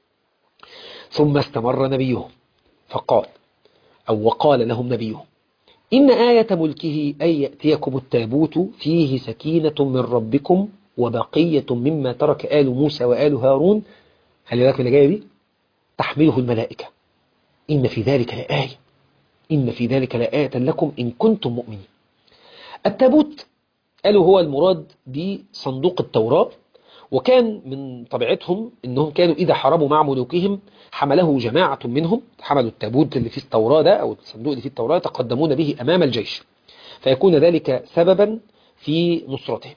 Speaker 1: ثم استمر نبيهم فقال، أو وقال لهم نبيهم: إن آية ملكه أن يأتيكم التابوت فيه سكينة من ربكم وبقية مما ترك آل موسى وآل هارون. خلي بالك من اللي جايه دي: تحمله الملائكة إن في ذلك لآية، إن في ذلك لآية لكم إن كنتم مؤمنين. التابوت قالوا هو المراد بصندوق التوراة. وكان من طبيعتهم أنهم كانوا إذا حاربوا مع ملوكهم حمله جماعة منهم، حملوا التابوت اللي فيه التوراة ده أو الصندوق اللي فيه التوراة، يتقدمون به أمام الجيش، فيكون ذلك سببا في نصرتهم.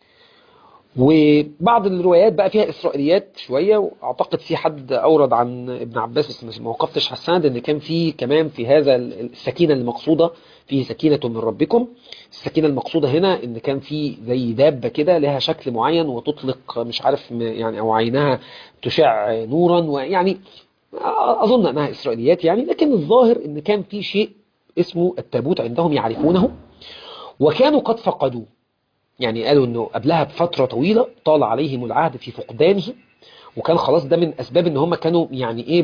Speaker 1: وبعض الروايات بقى فيها إسرائيليات شوية، وأعتقد في حد أورد عن ابن عباس بس ما وقفتش على السند، إن كان في كمان في هذا السكينة المقصودة فيه سكينة من ربكم. السكينة المقصودة هنا إن كان في زي دابة كده لها شكل معين وتطلق مش عارف يعني، أو عينها تشع نورا، ويعني أظن أنها إسرائيليات يعني. لكن الظاهر إن كان في شيء اسمه التابوت عندهم يعرفونه، وكانوا قد فقدوه. يعني قالوا انه قبلها بفترة طويلة طال عليهم العهد في فقدانه، وكان خلاص ده من اسباب ان هم كانوا يعني ايه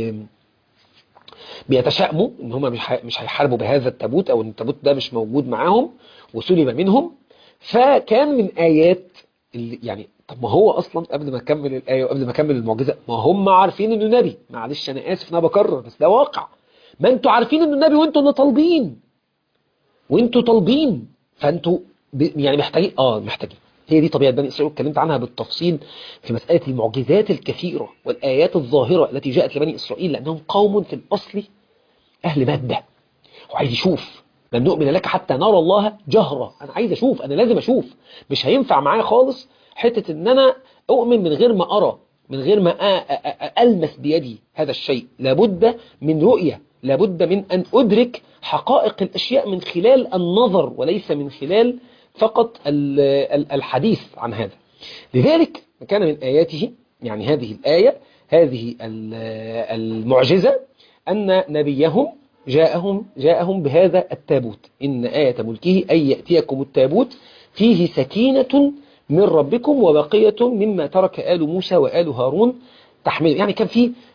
Speaker 1: بيتشائموا ان هم مش هيحاربوا بهذا التابوت، او ان التابوت ده مش موجود معاهم وسلب منهم. فكان من ايات اللي يعني، طب ما هو اصلا قبل ما اكمل الايه وقبل ما اكمل المعجزه، ما هم عارفين انه نبي. معلش انا اسف ان انا بكرر بس ده واقع. ما انتوا عارفين انه نبي وانتوا اللي طالبين، وانتوا طالبين، فانتوا يعني محتاجين. هي دي طبيعة بني إسرائيل، اتكلمت عنها بالتفصيل في مسألة المعجزات الكثيرة والآيات الظاهرة التي جاءت لبني إسرائيل، لأنهم قوم في الأصل أهل مادة، وعايز يشوف: لن نؤمن لك حتى نرى الله جهرة. أنا عايز أشوف، أنا لازم أشوف. مش هينفع معايا خالص حتة إن أنا أؤمن من غير ما أرى، من غير ما ألمس بيدي هذا الشيء. لابد من رؤية، لابد من أن أدرك حقائق الأشياء من خلال النظر، وليس من خلال فقط الحديث عن هذا. لذلك كان من آياته يعني هذه الآية، هذه المعجزة، أن نبيهم جاءهم بهذا التابوت. إن آية ملكه أن يأتيكم التابوت فيه سكينة من ربكم وبقية مما ترك آل موسى وآل هارون تحمل. يعني كان فيه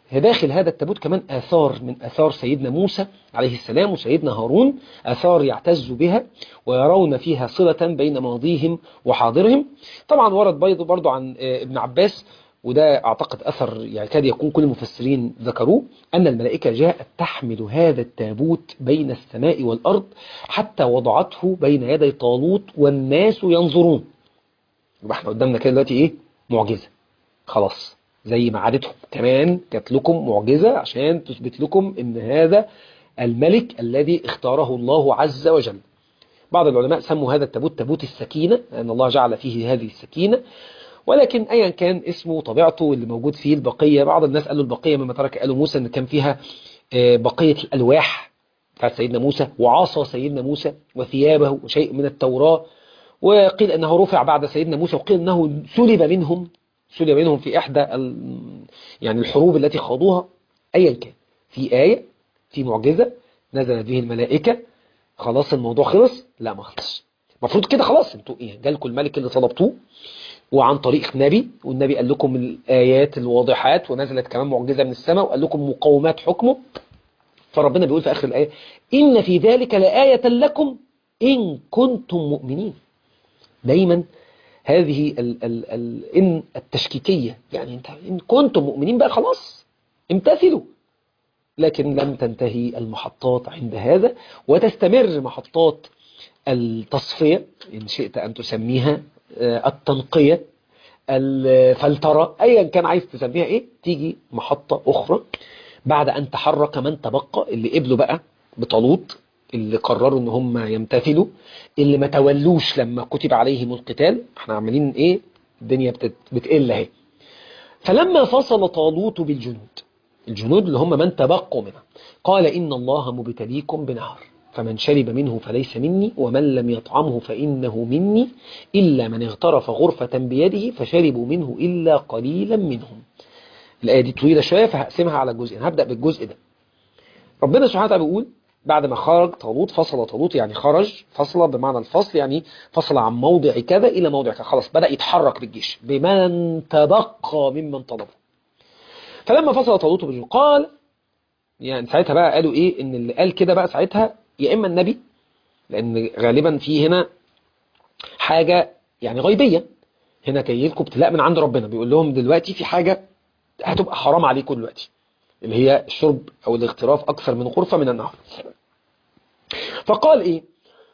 Speaker 1: داخل هذا التابوت كمان آثار من آثار سيدنا موسى عليه السلام وسيدنا هارون، آثار يعتزوا بها ويرون فيها صلة بين ماضيهم وحاضرهم. طبعا ورد برضو عن ابن عباس، وده أعتقد أثر يكاد يكون كل المفسرين ذكروه، أن الملائكة جاءت تحمل هذا التابوت بين السماء والأرض حتى وضعته بين يدي طالوت والناس ينظرون. يبقى احنا قدامنا كده دلوقتي ايه؟ معجزة. خلاص، زي ما عادتهم كمان جات لكم معجزة عشان تثبت لكم ان هذا الملك الذي اختاره الله عز وجل. بعض العلماء سموا هذا التابوت تابوت السكينة، لأن الله جعل فيه هذه السكينة، ولكن أيا كان اسمه طبيعته اللي موجود فيه البقية. بعض الناس قالوا البقية مما ترك آل موسى، ان كان فيها بقية الألواح بتاعت سيدنا موسى وعصا سيدنا موسى وثيابه وشيء من التوراة، وقيل أنه رفع بعد سيدنا موسى، وقيل أنه سلب منهم في إحدى يعني الحروب التي خاضوها. أيا كان، في آية، في معجزة نزلت به الملائكة، خلاص الموضوع خلص؟ لا، ما خلصش. المفروض كده خلاص، انتوا ايه، جالكم الملك اللي طلبتوه وعن طريق نبي، والنبي قال لكم الآيات الواضحات، ونزلت كمان معجزة من السماء وقال لكم مقومات حكمه. فربنا بيقول في آخر الآية: إن في ذلك لآية لكم إن كنتم مؤمنين. دايما هذه إن التشكيكية، يعني انت إن كنتم مؤمنين بقى خلاص امتثلوا. لكن لم تنتهي المحطات عند هذا، وتستمر محطات التصفية إن شئت أن تسميها، التنقية، الفلترة، أيا كان عايز تسميها إيه. تيجي محطة أخرى بعد أن تحرك من تبقى، اللي قبلوا بقى بطالوت، اللي قرروا ان هم يمتثلوا، اللي ما تولوش لما كتب عليهم القتال. احنا عاملين ايه؟ الدنيا بتقل اهي. فلما فصل طالوت بالجنود، الجنود اللي هم من تبقوا منها، قال إن الله مبتليكم بنهر فمن شرب منه فليس مني ومن لم يطعمه فإنه مني إلا من اغترف غرفة بيده فشربوا منه إلا قليلا منهم. الآية دي طويلة شوية فهقسمها على جزئين، هبدأ بالجزء ده. ربنا سبحانه وتعالى بيقول بعد ما خرج طالوت، فصل طالوت يعني خرج، فصل بمعنى الفصل يعني فصل عن موضع كذا إلى موضع كذا، خلاص بدأ يتحرك بالجيش بمن تبقى ممن طلبه. فلما فصل طالوت بالجنود قال، يعني ساعتها بقى قالوا ايه؟ ان اللي قال كده بقى ساعتها يا اما النبي، لان غالبا في هنا حاجة يعني غيبية، هنا جاي لكم ابتلاء من عند ربنا، بيقول لهم دلوقتي في حاجة هتبقى حرام عليكم دلوقتي، اللي هي الشرب او الاغتراف اكثر من غرفة من النهر. فقال ايه؟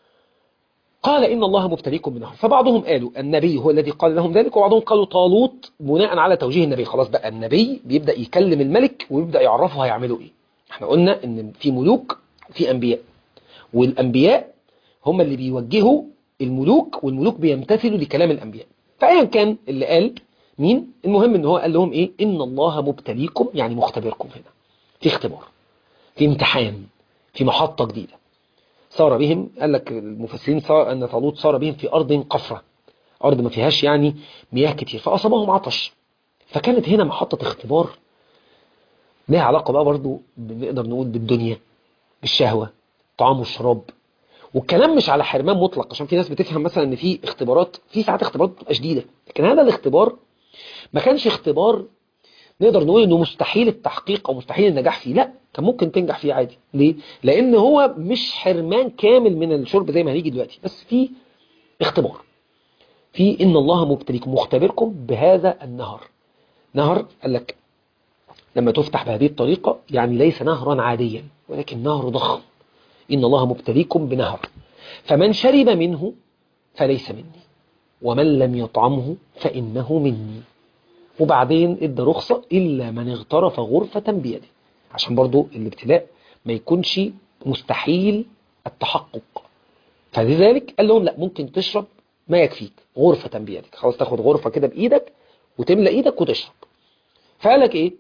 Speaker 1: قال إن الله مبتليكم بنهر. فبعضهم قالوا النبي هو الذي قال لهم ذلك، وبعضهم قالوا طالوت بناء على توجيه النبي. خلاص بقى النبي بيبدأ يكلم الملك ويبدأ يعرفه هيعملوا ايه. احنا قلنا ان في ملوك وفي انبياء، والانبياء هم اللي بيوجهوا الملوك، والملوك بيمتثلوا لكلام الانبياء. فايا كان اللي قال مين، المهم ان هو قال لهم ايه؟ ان الله مبتليكم، يعني مختبركم. هنا في اختبار، في امتحان، في محطة جديدة. صار بهم، قال لك المفسرين صار أن طالوت صار بهم في أرض قفرة، أرض ما فيهاش يعني مياه كتير، فأصابهم عطش. فكانت هنا محطة اختبار لها علاقة بقى برضو نقدر نقول بالدنيا، بالشهوة، طعام والشراب. والكلام مش على حرمان مطلق، عشان في ناس بتفهم مثلا ان في اختبارات، في ساعات اختبارات بتبقى شديدة، لكن هذا الاختبار ما كانش اختبار نقدر نقول انه مستحيل التحقيق او مستحيل النجاح فيه. لا، كان ممكن تنجح فيه عادي. ليه؟ لان هو مش حرمان كامل من الشرب زي ما هنيجي دلوقتي، بس في اختبار، في ان الله مبتليكم، مختبركم بهذا النهر. نهر قال لك لما تفتح بهذه الطريقة يعني ليس نهرا عاديا، ولكن نهر ضخم. ان الله مبتليكم بنهر فمن شرب منه فليس مني ومن لم يطعمه فإنه مني. وبعدين ادى رخصة إلا من اغترف غرفة بيده، عشان برضو الابتلاء ما يكونش مستحيل التحقق. فلذلك قال لهم لا، ممكن تشرب ما يكفيك غرفة بيدك، خلاص تاخد غرفة كده بإيدك وتملأ إيدك وتشرب. فقال لك إيه؟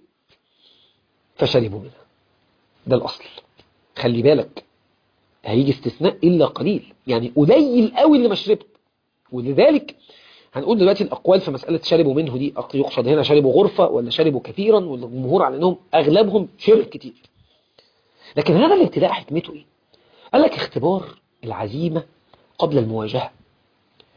Speaker 1: فشربوا منها. ده الأصل، خلي بالك هيجي استثناء إلا قليل، يعني قليل قوي اللي ما شربت. ولذلك هنقول دلوقتي الأقوال في مسألة شربوا منه دي، يقصد هنا شربوا غرفة ولا شربوا كثيرا، والجمهور على أنهم أغلبهم شرب كتير. لكن هذا الابتلاء حكمته إيه؟ قال لك اختبار العزيمة قبل المواجهة،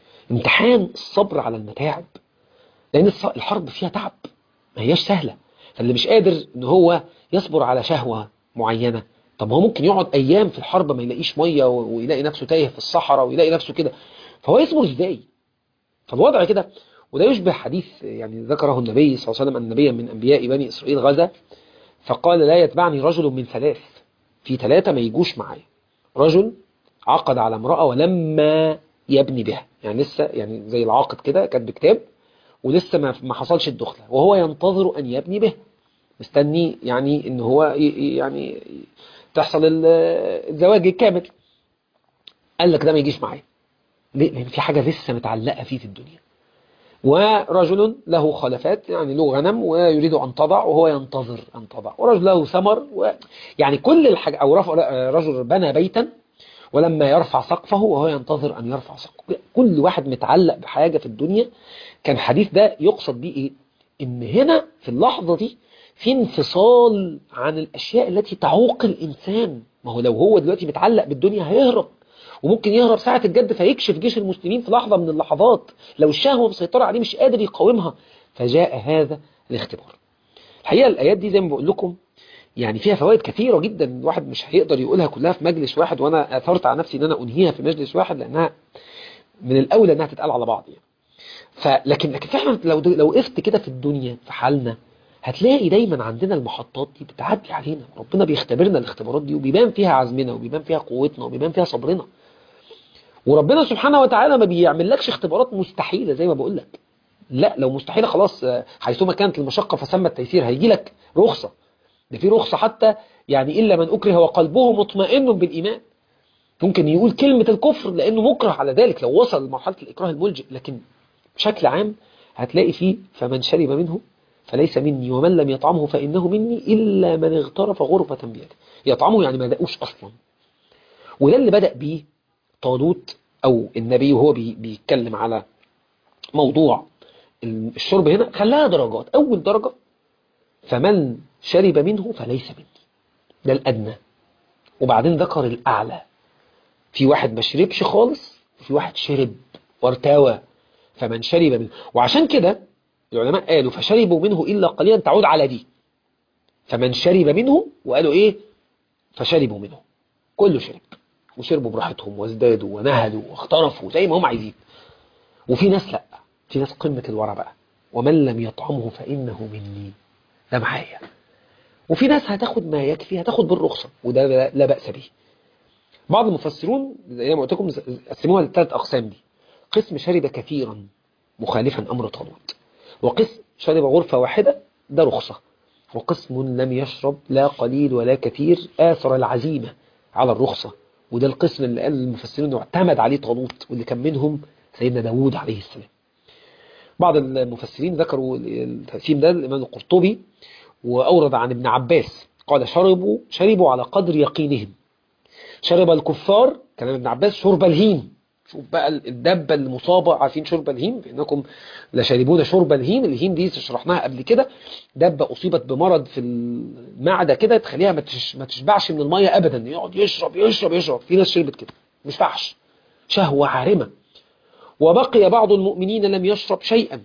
Speaker 1: امتحان الصبر على المتاعب، لأن الحرب فيها تعب، ما هياش سهلة. فاللي مش قادر ان هو يصبر على شهوة معينة، طب هو ممكن يقعد ايام في الحرب ما يلاقيش مية ويلاقي نفسه تايه في الصحراء ويلاقي نفسه كده، فهو يصبر ازاي؟ فالوضع كده. وده يشبه حديث يعني ذكره النبي صلى الله عليه وسلم أن نبيا من أنبياء بني إسرائيل غزا فقال لا يتبعني رجل من ثلاث، في ثلاثة ما يجوش معايا. رجل عقد على امرأة ولما يبني بها، يعني لسه يعني زي العاقد كده كاتب كتاب ولسه ما حصلش الدخلة وهو ينتظر أن يبني به، مستني يعني ان هو يعني تحصل الزواج الكامل. قال لك ده ما يجيش معايا ليه؟ لأن في حاجة لسه متعلقة فيه في الدنيا. ورجل له خلفات يعني له غنم ويريد أن تضع وهو ينتظر أن تضع، ورجل له ثمر يعني كل الحاجة، أو رجل بنى بيتا ولما يرفع سقفه وهو ينتظر أن يرفع سقفه. كل واحد متعلق بحاجة في الدنيا. كان الحديث ده يقصد بيه إيه؟ إن هنا في اللحظة دي في انفصال عن الأشياء التي تعوق الإنسان. ما هو لو هو دلوقتي متعلق بالدنيا هيهرب، وممكن يهرب ساعة الجد فيكشف جيش المسلمين في لحظة من اللحظات لو الشهوة مسيطرة عليه مش قادر يقاومها. فجاء هذا الاختبار. الحقيقة الآيات دي زي ما بقول لكم يعني فيها فوائد كثيرة جدا، الواحد مش هيقدر يقولها كلها في مجلس واحد، وأنا أثرت على نفسي أن أنا أنهيها في مجلس واحد لأنها من الأولى أنها تتقال على بعض يعني. لكن فعلا لو وقفت كده في الدنيا في حالنا هتلاقي دايما عندنا المحطات دي بتعدي علينا، ربنا بيختبرنا الاختبارات دي وبيبان فيها عزمنا وبيبان فيها قوتنا وبيبان فيها صبرنا. وربنا سبحانه وتعالى ما بيعملكش اختبارات مستحيلة زي ما بقول لك، لا لو مستحيلة خلاص حيثما كانت المشقة فثم التيسير، هيجي لك رخصة. ده في رخصة حتى يعني إلا من أكره وقلبه مطمئن بالإيمان، ممكن يقول كلمة الكفر لأنه مكره على ذلك لو وصل لمرحلة الإكراه الملجئ، لكن بشكل عام هتلاقي فيه فمن شرب منه فليس مني ومن لم يطعمه فإنه مني إلا من اغترف غرفة بيده. يطعمه يعني ما دقوش أصلا. وده اللي بدأ بيه طالوت أو النبي وهو بيتكلم على موضوع الشرب هنا، خلاها درجات. أول درجة فمن شرب منه فليس مني، ده الأدنى. وبعدين ذكر الأعلى، في واحد ما شربش خالص وفي واحد شرب وارتوى، فمن شرب منه. وعشان كده العلماء قالوا فشربوا منه إلا قليلا تعود على دي، فمن شرب منه وقالوا إيه فشربوا منه، كله شرب وشربوا براحتهم وازدادوا ونهلوا واخترفوا زي ما هم عايزين. وفي ناس لا، في ناس قمة الورع بقى ومن لم يطعمه فإنه مني، ده معايا. وفي ناس هتاخد ما يكفي، هتاخد بالرخصة وده لا بأس به. بعض المفسرون زي ما قلت لكم قسموها للثلاث أقسام دي: قسم شرب كثيرا مخالفا أمر طالوت، وقسم شرب غرفة واحدة ده رخصة، وقسم لم يشرب لا قليل ولا كثير آثر العزيمة على الرخصة، وده القسم اللي قال المفسرين انه اعتمد عليه طالوت واللي كان منهم سيدنا داود عليه السلام. بعض المفسرين ذكروا التقسيم ده الإمام القرطبي، وأورد عن ابن عباس قال شربوا على قدر يقينهم. شرب الكفار كلام ابن عباس شرب الهيم. شوف بقى الدبة المصابة، عارفين شرب الهيم فإنكم لشاربون شرب الهيم. الهيم دي شرحناها قبل كده، دبة أصيبت بمرض في المعدة كده تخليها ما تشبعش من المية أبدا، يقعد يشرب يشرب يشرب. في ناس شربت كده مش فحش، شهوة عارمة. وبقي بعض المؤمنين لم يشرب شيئا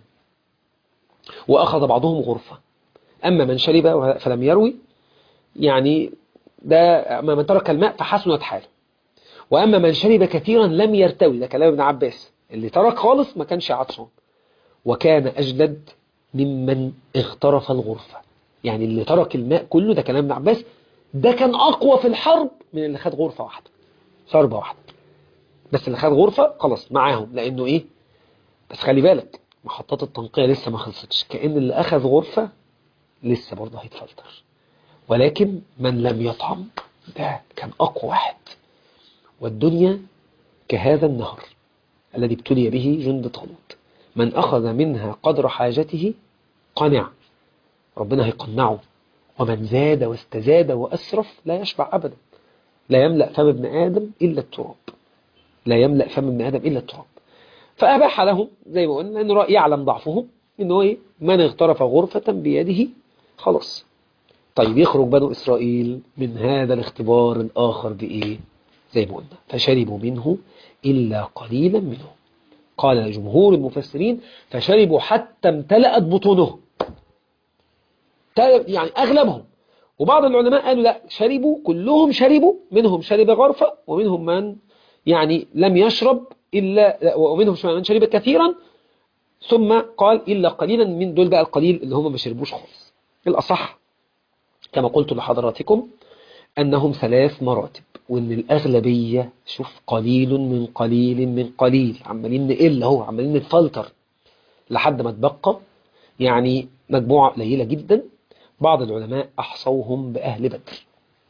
Speaker 1: وأخذ بعضهم غرفة. أما من شرب فلم يروي يعني ده، أما من ترك الماء فحسنت حاله. وأما من شرب كثيرا لم يرتوي، ده كلام ابن عباس، اللي ترك خالص ما كانش عطشان. وكان أجلد ممن اغترف الغرفة، يعني اللي ترك الماء كله، ده كلام ابن عباس، ده كان أقوى في الحرب من اللي خد غرفة واحدة شربة واحدة. بس اللي خد غرفة خلاص معاهم، لأنه إيه، بس خلي بالك محطات التنقية لسه ما خلصتش، كأن اللي أخذ غرفة لسه برضه هيتفلتر. ولكن من لم يطعم ده كان أقوى واحد. والدنيا كهذا النهر الذي ابتلي به جند طالوت، من أخذ منها قدر حاجته قنع، ربنا هيقنعه. ومن زاد واستزاد وأسرف لا يشبع أبدا. لا يملأ فم ابن آدم إلا التراب، لا يملأ فم ابن آدم إلا التراب. فأباح لهم زي ما قلنا أنه يعلم ضعفهم أنه إيه، من اغترف غرفة بيده خلاص. طيب يخرج بنو إسرائيل من هذا الاختبار الآخر بإيه؟ زي ما قلنا فشربوا منه إلا قليلا منه. قال جمهور المفسرين فشربوا حتى امتلأت بطونه. يعني أغلبهم. وبعض العلماء قالوا لا، شربوا كلهم، شربوا، منهم شرب غرفة ومنهم من يعني لم يشرب إلا، ومنهم من شرب كثيرا، ثم قال إلا قليلا من دول بقى القليل اللي هم ما شربوش خالص. الأصح كما قلت لحضراتكم أنهم 3 مراتب، وأن الأغلبية شوف قليل من قليل من قليل، عمالين نقل اهو، عمالين نتفلتر لحد ما تبقى يعني مجموعة قليلة جدا. بعض العلماء أحصوهم بأهل بدر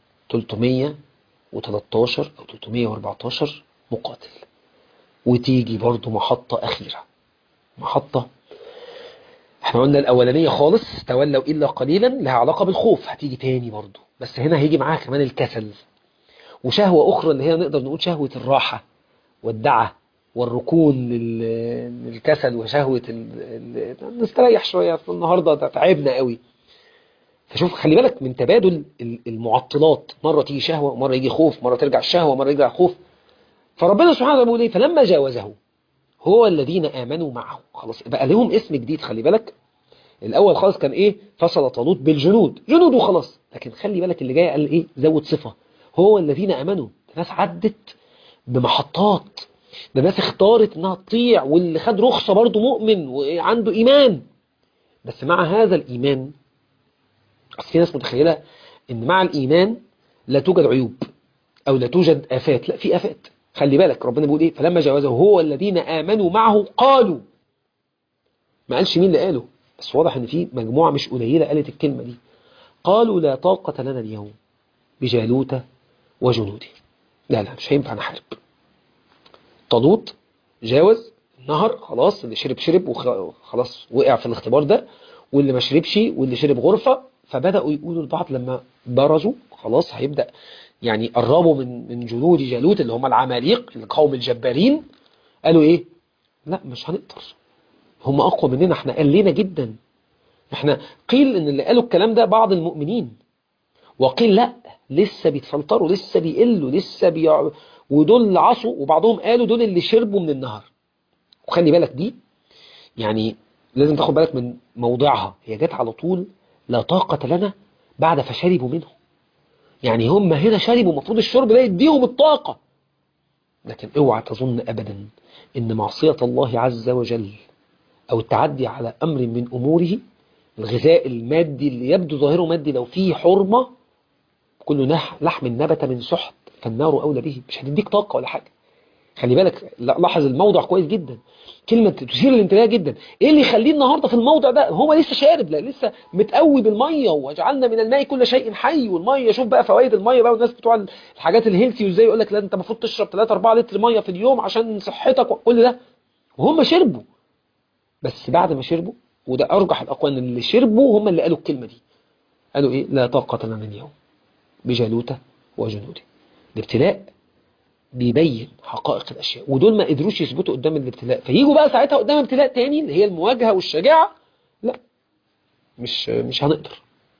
Speaker 1: 313 أو 314 مقاتل. وتيجي برضو محطة أخيرة، محطة احنا قلنا الأولانية خالص تولوا إلا قليلا لها علاقة بالخوف، هتيجي تاني برضو، بس هنا هيجي معاها كمان الكسل وشهوة أخرى اللي هي نقدر نقول شهوة الراحة والدعة والركون للكسل، وشهوة نستريح شوية في النهاردة تعبنا قوي. فشوف خلي بالك من تبادل المعطلات، مرة تيجي شهوة ومرة يجي خوف، مرة ترجع الشهوة ومرة يرجع خوف. فربنا سبحانه وتعالى بيقول ايه؟ فلما جاوزه هو الذين آمنوا معه، خلاص بقى لهم اسم جديد. خلي بالك الأول خالص كان ايه؟ فصل طالوت بالجنود، جنود وخلاص، لكن خلي بالك اللي جاي قال ايه؟ زود صفة، هو الذين آمنوا. الناس عدت بمحطات، ده ناس اختارت انها تطيع، واللي خد رخصة برضه مؤمن وعنده إيمان. بس مع هذا الإيمان، أصل في ناس متخيلة ان مع الإيمان لا توجد عيوب أو لا توجد آفات، لا في آفات. خلي بالك ربنا بيقول ايه؟ فلما جاوزه هو الذين آمنوا معه قالوا، ما قالش مين اللي قاله، بس واضح ان في مجموعة مش قليلة قالت الكلمة دي. قالوا لا طاقة لنا اليوم بجالوت وجنوده، لا لا مش هينفع نحارب. طالوت جاوز النهر خلاص، اللي شرب شرب وخلاص وقع في الاختبار ده، واللي ما شربش واللي شرب غرفة. فبدأوا يقولوا البعض لما برزوا خلاص هيبدأ يعني قربوا من جنود جالوت اللي هم العماليق القوم الجبارين، قالوا ايه؟ لا مش هنقدر، هم اقوى مننا، احنا قلنا جدا. احنا قيل ان اللي قالوا الكلام ده بعض المؤمنين، وقيل لا لسه بيتفلتروا، لسه بيقلوا، ودول اللي عصوا، وبعضهم قالوا دول اللي شربوا من النهر. وخلي بالك دي يعني لازم تاخد بالك من موضعها، هي جت على طول لا طاقة لنا بعد فشربوا منه، يعني هم هنا شربوا، المفروض الشرب ده يديهم الطاقة. لكن اوعى تظن ابدا ان معصية الله عز وجل او التعدي على امر من اموره، الغذاء المادي اللي يبدو ظاهره مادي لو فيه حرمة، كل لحم نبت من سحت فالنار اولى به، مش هتديك طاقة ولا حاجة. خلي بالك لاحظ الموضع كويس جدا، كلمة تثير الانتباه جدا. ايه اللي يخليه النهاردة في الموضع ده؟ هو لسه شارب، لا لسه متقوي بالمية، وجعلنا من الماء كل شيء حي. والمية شوف بقى فوائد المية بقى، والناس بتوع الحاجات الهيلثي وازاي يقول لك لا انت المفروض تشرب 3 4 لتر مية في اليوم عشان صحتك وكل ده، وهم شربوا. بس بعد ما شربوا، وده ارجح الاقوال ان اللي شربوا هم اللي قالوا الكلمة دي، قالوا ايه؟ لا طاقة لنا اليوم بجالوت وجنوده. الابتلاء بيبين حقائق الأشياء، ودول ما قدروش يثبتوا قدام الابتلاء، فييجوا بقى ساعتها قدام ابتلاء تاني اللي هي المواجهة والشجاعة، لا مش هنقدر.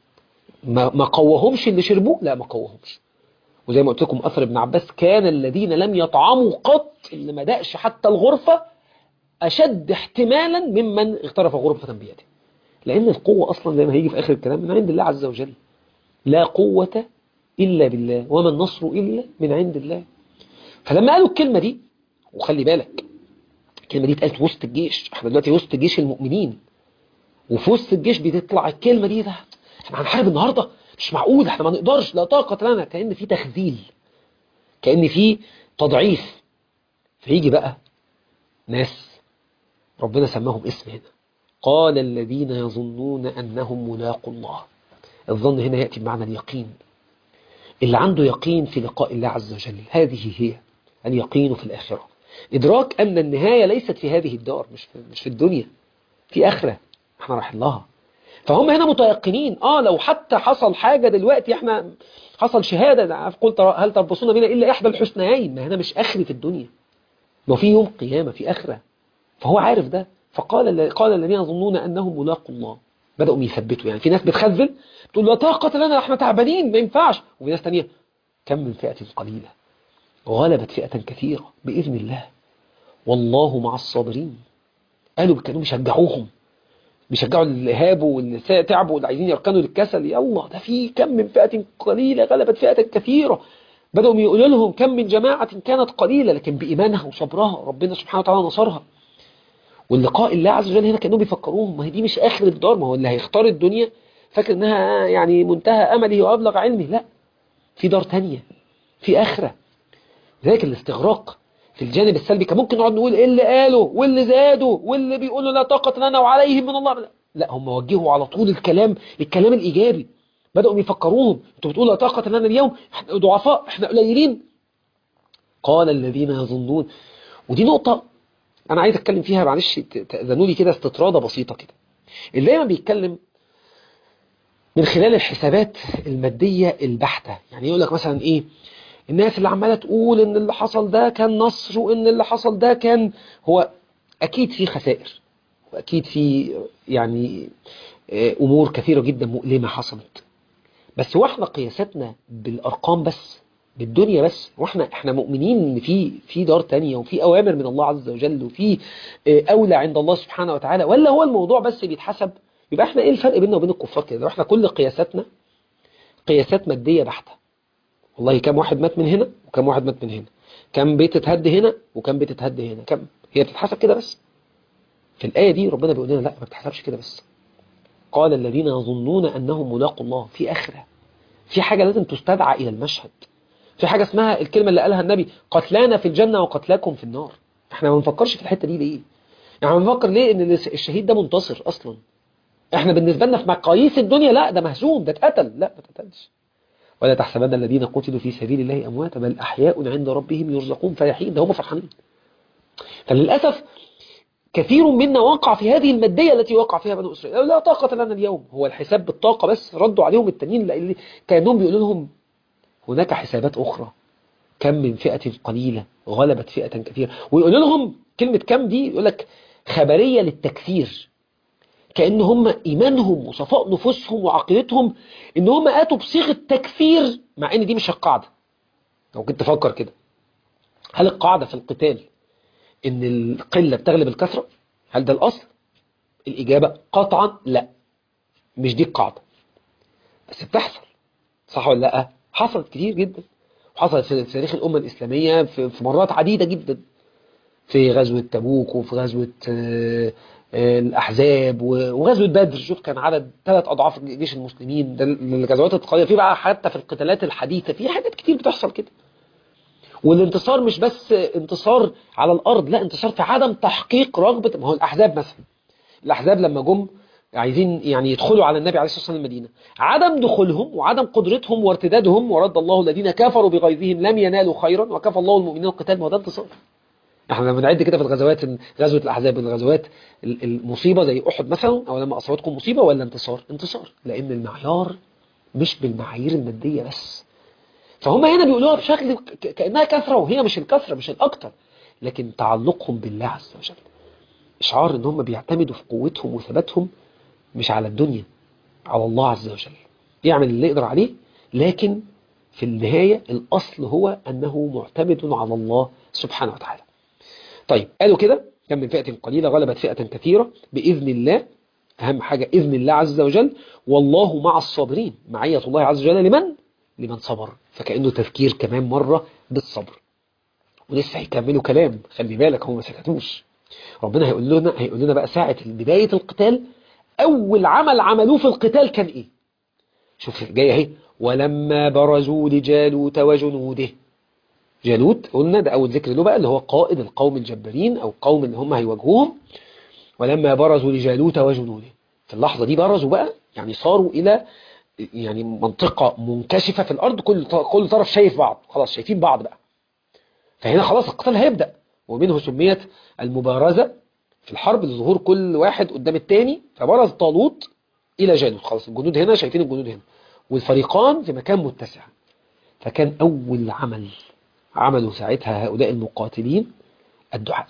Speaker 1: ما قوهمش اللي شربوه، لا ما قوهمش. وزي ما قلت لكم أثر ابن عباس كان الذين لم يطعموا قط، اللي ما دقش حتى الغرفة، أشد احتمالا ممن اغترف غرفة بيده، لأن القوة أصلا زي ما هيجي في آخر الكلام من عند الله عز وجل. لا قوة إلا بالله وما النصر إلا من عند الله. فلما قالوا الكلمة دي، وخلي بالك الكلمة دي اتقالت وسط الجيش، احنا دلوقتي وسط جيش المؤمنين، وفي وسط الجيش بتطلع الكلمة دي، ده احنا هنحارب النهاردة، مش معقول، احنا ما نقدرش، لا طاقة لنا، كأن في تخذيل، كأن في تضعيف. فيجي بقى ناس ربنا سماهم اسم هنا، قال الذين يظنون أنهم ملاقوا الله. الظن هنا يأتي بمعنى اليقين، اللي عنده يقين في لقاء الله عز وجل، هذه هي اليقين في الآخرة، إدراك أن النهاية ليست في هذه الدار، مش في الدنيا، في آخرة احنا رايحين لها. فهم هنا متيقنين، لو حتى حصل حاجة دلوقتي، احنا حصل شهادة، قلت هل تربصون بنا إلا إحدى الحسنيين، ما هنا مش آخري في الدنيا، ما في يوم قيامة، في آخرة. فهو عارف ده. قال الذين يظنون أنهم ملاقوا الله، بدأوا يثبتوا. يعني في ناس بتخذل تقول لا طاقة لنا، احنا تعبانين ما ينفعش، وفي ناس تانية كم من فئة قليلة غلبت فئة كثيرة بإذن الله والله مع الصابرين. كانوا بيشجعوهم، بيشجعوا اللي هابوا واللي تعبوا واللي عايزين يركنوا للكسل. يلا ده في كم من فئة قليلة غلبت فئة كثيرة. بدأوا يقولوا لهم كم من جماعة كانت قليلة لكن بإيمانها وصبرها ربنا سبحانه وتعالى نصرها. واللقاء الله عز وجل هنا كانوا بيفكروهم ما هي دي مش آخر الدار، ما هو اللي هيختار الدنيا فاكر انها يعني منتهى أمله وأبلغ علمه، لا، في دار تانية، في آخرة. ذلك الاستغراق في الجانب السلبي كان ممكن نقعد نقول ايه اللي قالوا واللي زادوا واللي بيقولوا لا طاقة لنا وعليهم من الله، لا، هم وجهوا على طول الكلام للكلام الإيجابي. بدأوا يفكروهم انتوا بتقولوا لا طاقة لنا اليوم، احنا ضعفاء، احنا قليلين. قال الذين يظنون، ودي نقطة أنا عايز أتكلم فيها، معلش تأذنوا لي كده استطرادة بسيطة كده. اللي دايما بيتكلم من خلال الحسابات المادية البحتة، يعني يقول لك مثلا إيه، الناس اللي عمالة تقول إن اللي حصل ده كان نصر وإن اللي حصل ده كان، هو أكيد في خسائر وأكيد في يعني أمور كثيرة جدا مؤلمة حصلت، بس واحنا قياساتنا بالأرقام بس، بالدنيا بس، احنا مؤمنين ان في دار تانية وفي اوامر من الله عز وجل وفي اولى عند الله سبحانه وتعالى، ولا هو الموضوع بس بيتحسب؟ يبقى احنا ايه الفرق بيننا وبين الكفار كده لو احنا كل قياساتنا قياسات مادية بحتة؟ والله كم واحد مات من هنا وكم واحد مات من هنا، كم بيت اتهد هنا وكم بيت اتهد هنا، كم هي بتتحسب كده بس؟ في الآية دي ربنا بيقول لنا لا، ما بتتحسبش كده بس. قال الذين يظنون انهم ملاقوا الله، في آخرة، في حاجة لازم تستدعى إلى المشهد، في حاجة اسمها الكلمة اللي قالها النبي قتلانا في الجنة وقتلاكم في النار. احنا ما بنفكرش في الحتة دي ليه؟ يعني بنفكر ليه ان الشهيد ده منتصر اصلا؟ احنا بالنسبة لنا في مقاييس الدنيا لا، ده مهزوم، ده اتقتل، لا ما اتقتلش. ولا تحسبن الذين قتلوا في سبيل الله امواتا بل احياء عند ربهم يرزقون فرحين، ده هم فرحانين. فللاسف كثير منا وقع في هذه المادية التي وقع فيها بنو إسرائيل، لا طاقة لنا اليوم، هو الحساب بالطاقة بس. ردوا عليهم التانيين اللي كانوا بيقولوا لهم هناك حسابات أخرى، كم من فئة قليلة غلبت فئة كثيرة. ويقولوا لهم كلمة كم دي يقول لك خبرية للتكثير، كأن هم إيمانهم وصفاء نفوسهم وعقيدتهم إن هم آتوا بصيغة تكثير، مع إن دي مش القاعدة. لو كنت تفكر كده، هل القاعدة في القتال إن القلة بتغلب الكثرة؟ هل ده الأصل؟ الإجابة قطعا لا، مش دي القاعدة، بس بتحصل، صح ولا لا؟ حصلت كتير جدا، وحصلت في تاريخ الأمة الإسلامية في مرات عديدة جدا، في غزوة تبوك وفي غزوة الأحزاب وغزوة بدر. شوف كان عدد 3 أضعاف جيش المسلمين، ده الغزوات القوية. في بقى حتى في القتالات الحديثة في حاجات كتير بتحصل كده. والانتصار مش بس انتصار على الأرض، لا، انتصار في عدم تحقيق رغبة. ما هو الأحزاب مثلا، الأحزاب لما جم عايزين يعني يدخلوا على النبي عليه الصلاة والسلام المدينة، عدم دخولهم وعدم قدرتهم وارتدادهم، ورد الله الذين كفروا بغيظهم لم ينالوا خيرا وكفى الله المؤمنين القتال، ما هو ده انتصار. احنا لما بنعد كده في الغزوات، غزوة الأحزاب من الغزوات المصيبة زي أحد مثلا، أو لما أصابتكم مصيبة، ولا انتصار؟ انتصار، لأن المعيار مش بالمعايير المادية بس. فهم هنا بيقولوها بشكل كأنها كثرة، وهي مش الكثرة، مش الأكتر، لكن تعلقهم بالله عز وجل، إشعار إن هم بيعتمدوا في قوتهم وثباتهم مش على الدنيا، على الله عز وجل، يعمل اللي يقدر عليه، لكن في النهاية الأصل هو أنه معتمد على الله سبحانه وتعالى. طيب قالوا كده كم من فئة قليلة غلبت فئة كثيرة بإذن الله، أهم حاجة إذن الله عز وجل، والله مع الصابرين، معية الله عز وجل لمن صبر. فكأنه تذكير كمان مرة بالصبر. ولسه هيكملوا كلام، خلي بالك هم ما سكتوش. ربنا هيقول لنا بقى ساعة بداية القتال أول عمل عملوه في القتال كان إيه. شوف جاية اهي، ولما برزوا لجالوت وجنوده. جالوت قلنا ده أول ذكر له بقى، اللي هو قائد القوم الجبارين أو القوم اللي هم هيواجهوهم. ولما برزوا لجالوت وجنوده، في اللحظة دي برزوا بقى، يعني صاروا إلى يعني منطقة منكشفة في الأرض، كل طرف شايف بعض، خلاص شايفين بعض بقى. فهنا خلاص القتال هيبدأ، ومنه سميت المبارزة في الحرب لظهور كل واحد قدام التاني. فبرز طالوت إلى جالوت، خلاص الجنود هنا شايفين الجنود هنا، والفريقان في مكان متسع. فكان أول عمل عملوا ساعتها هؤلاء المقاتلين الدعاء.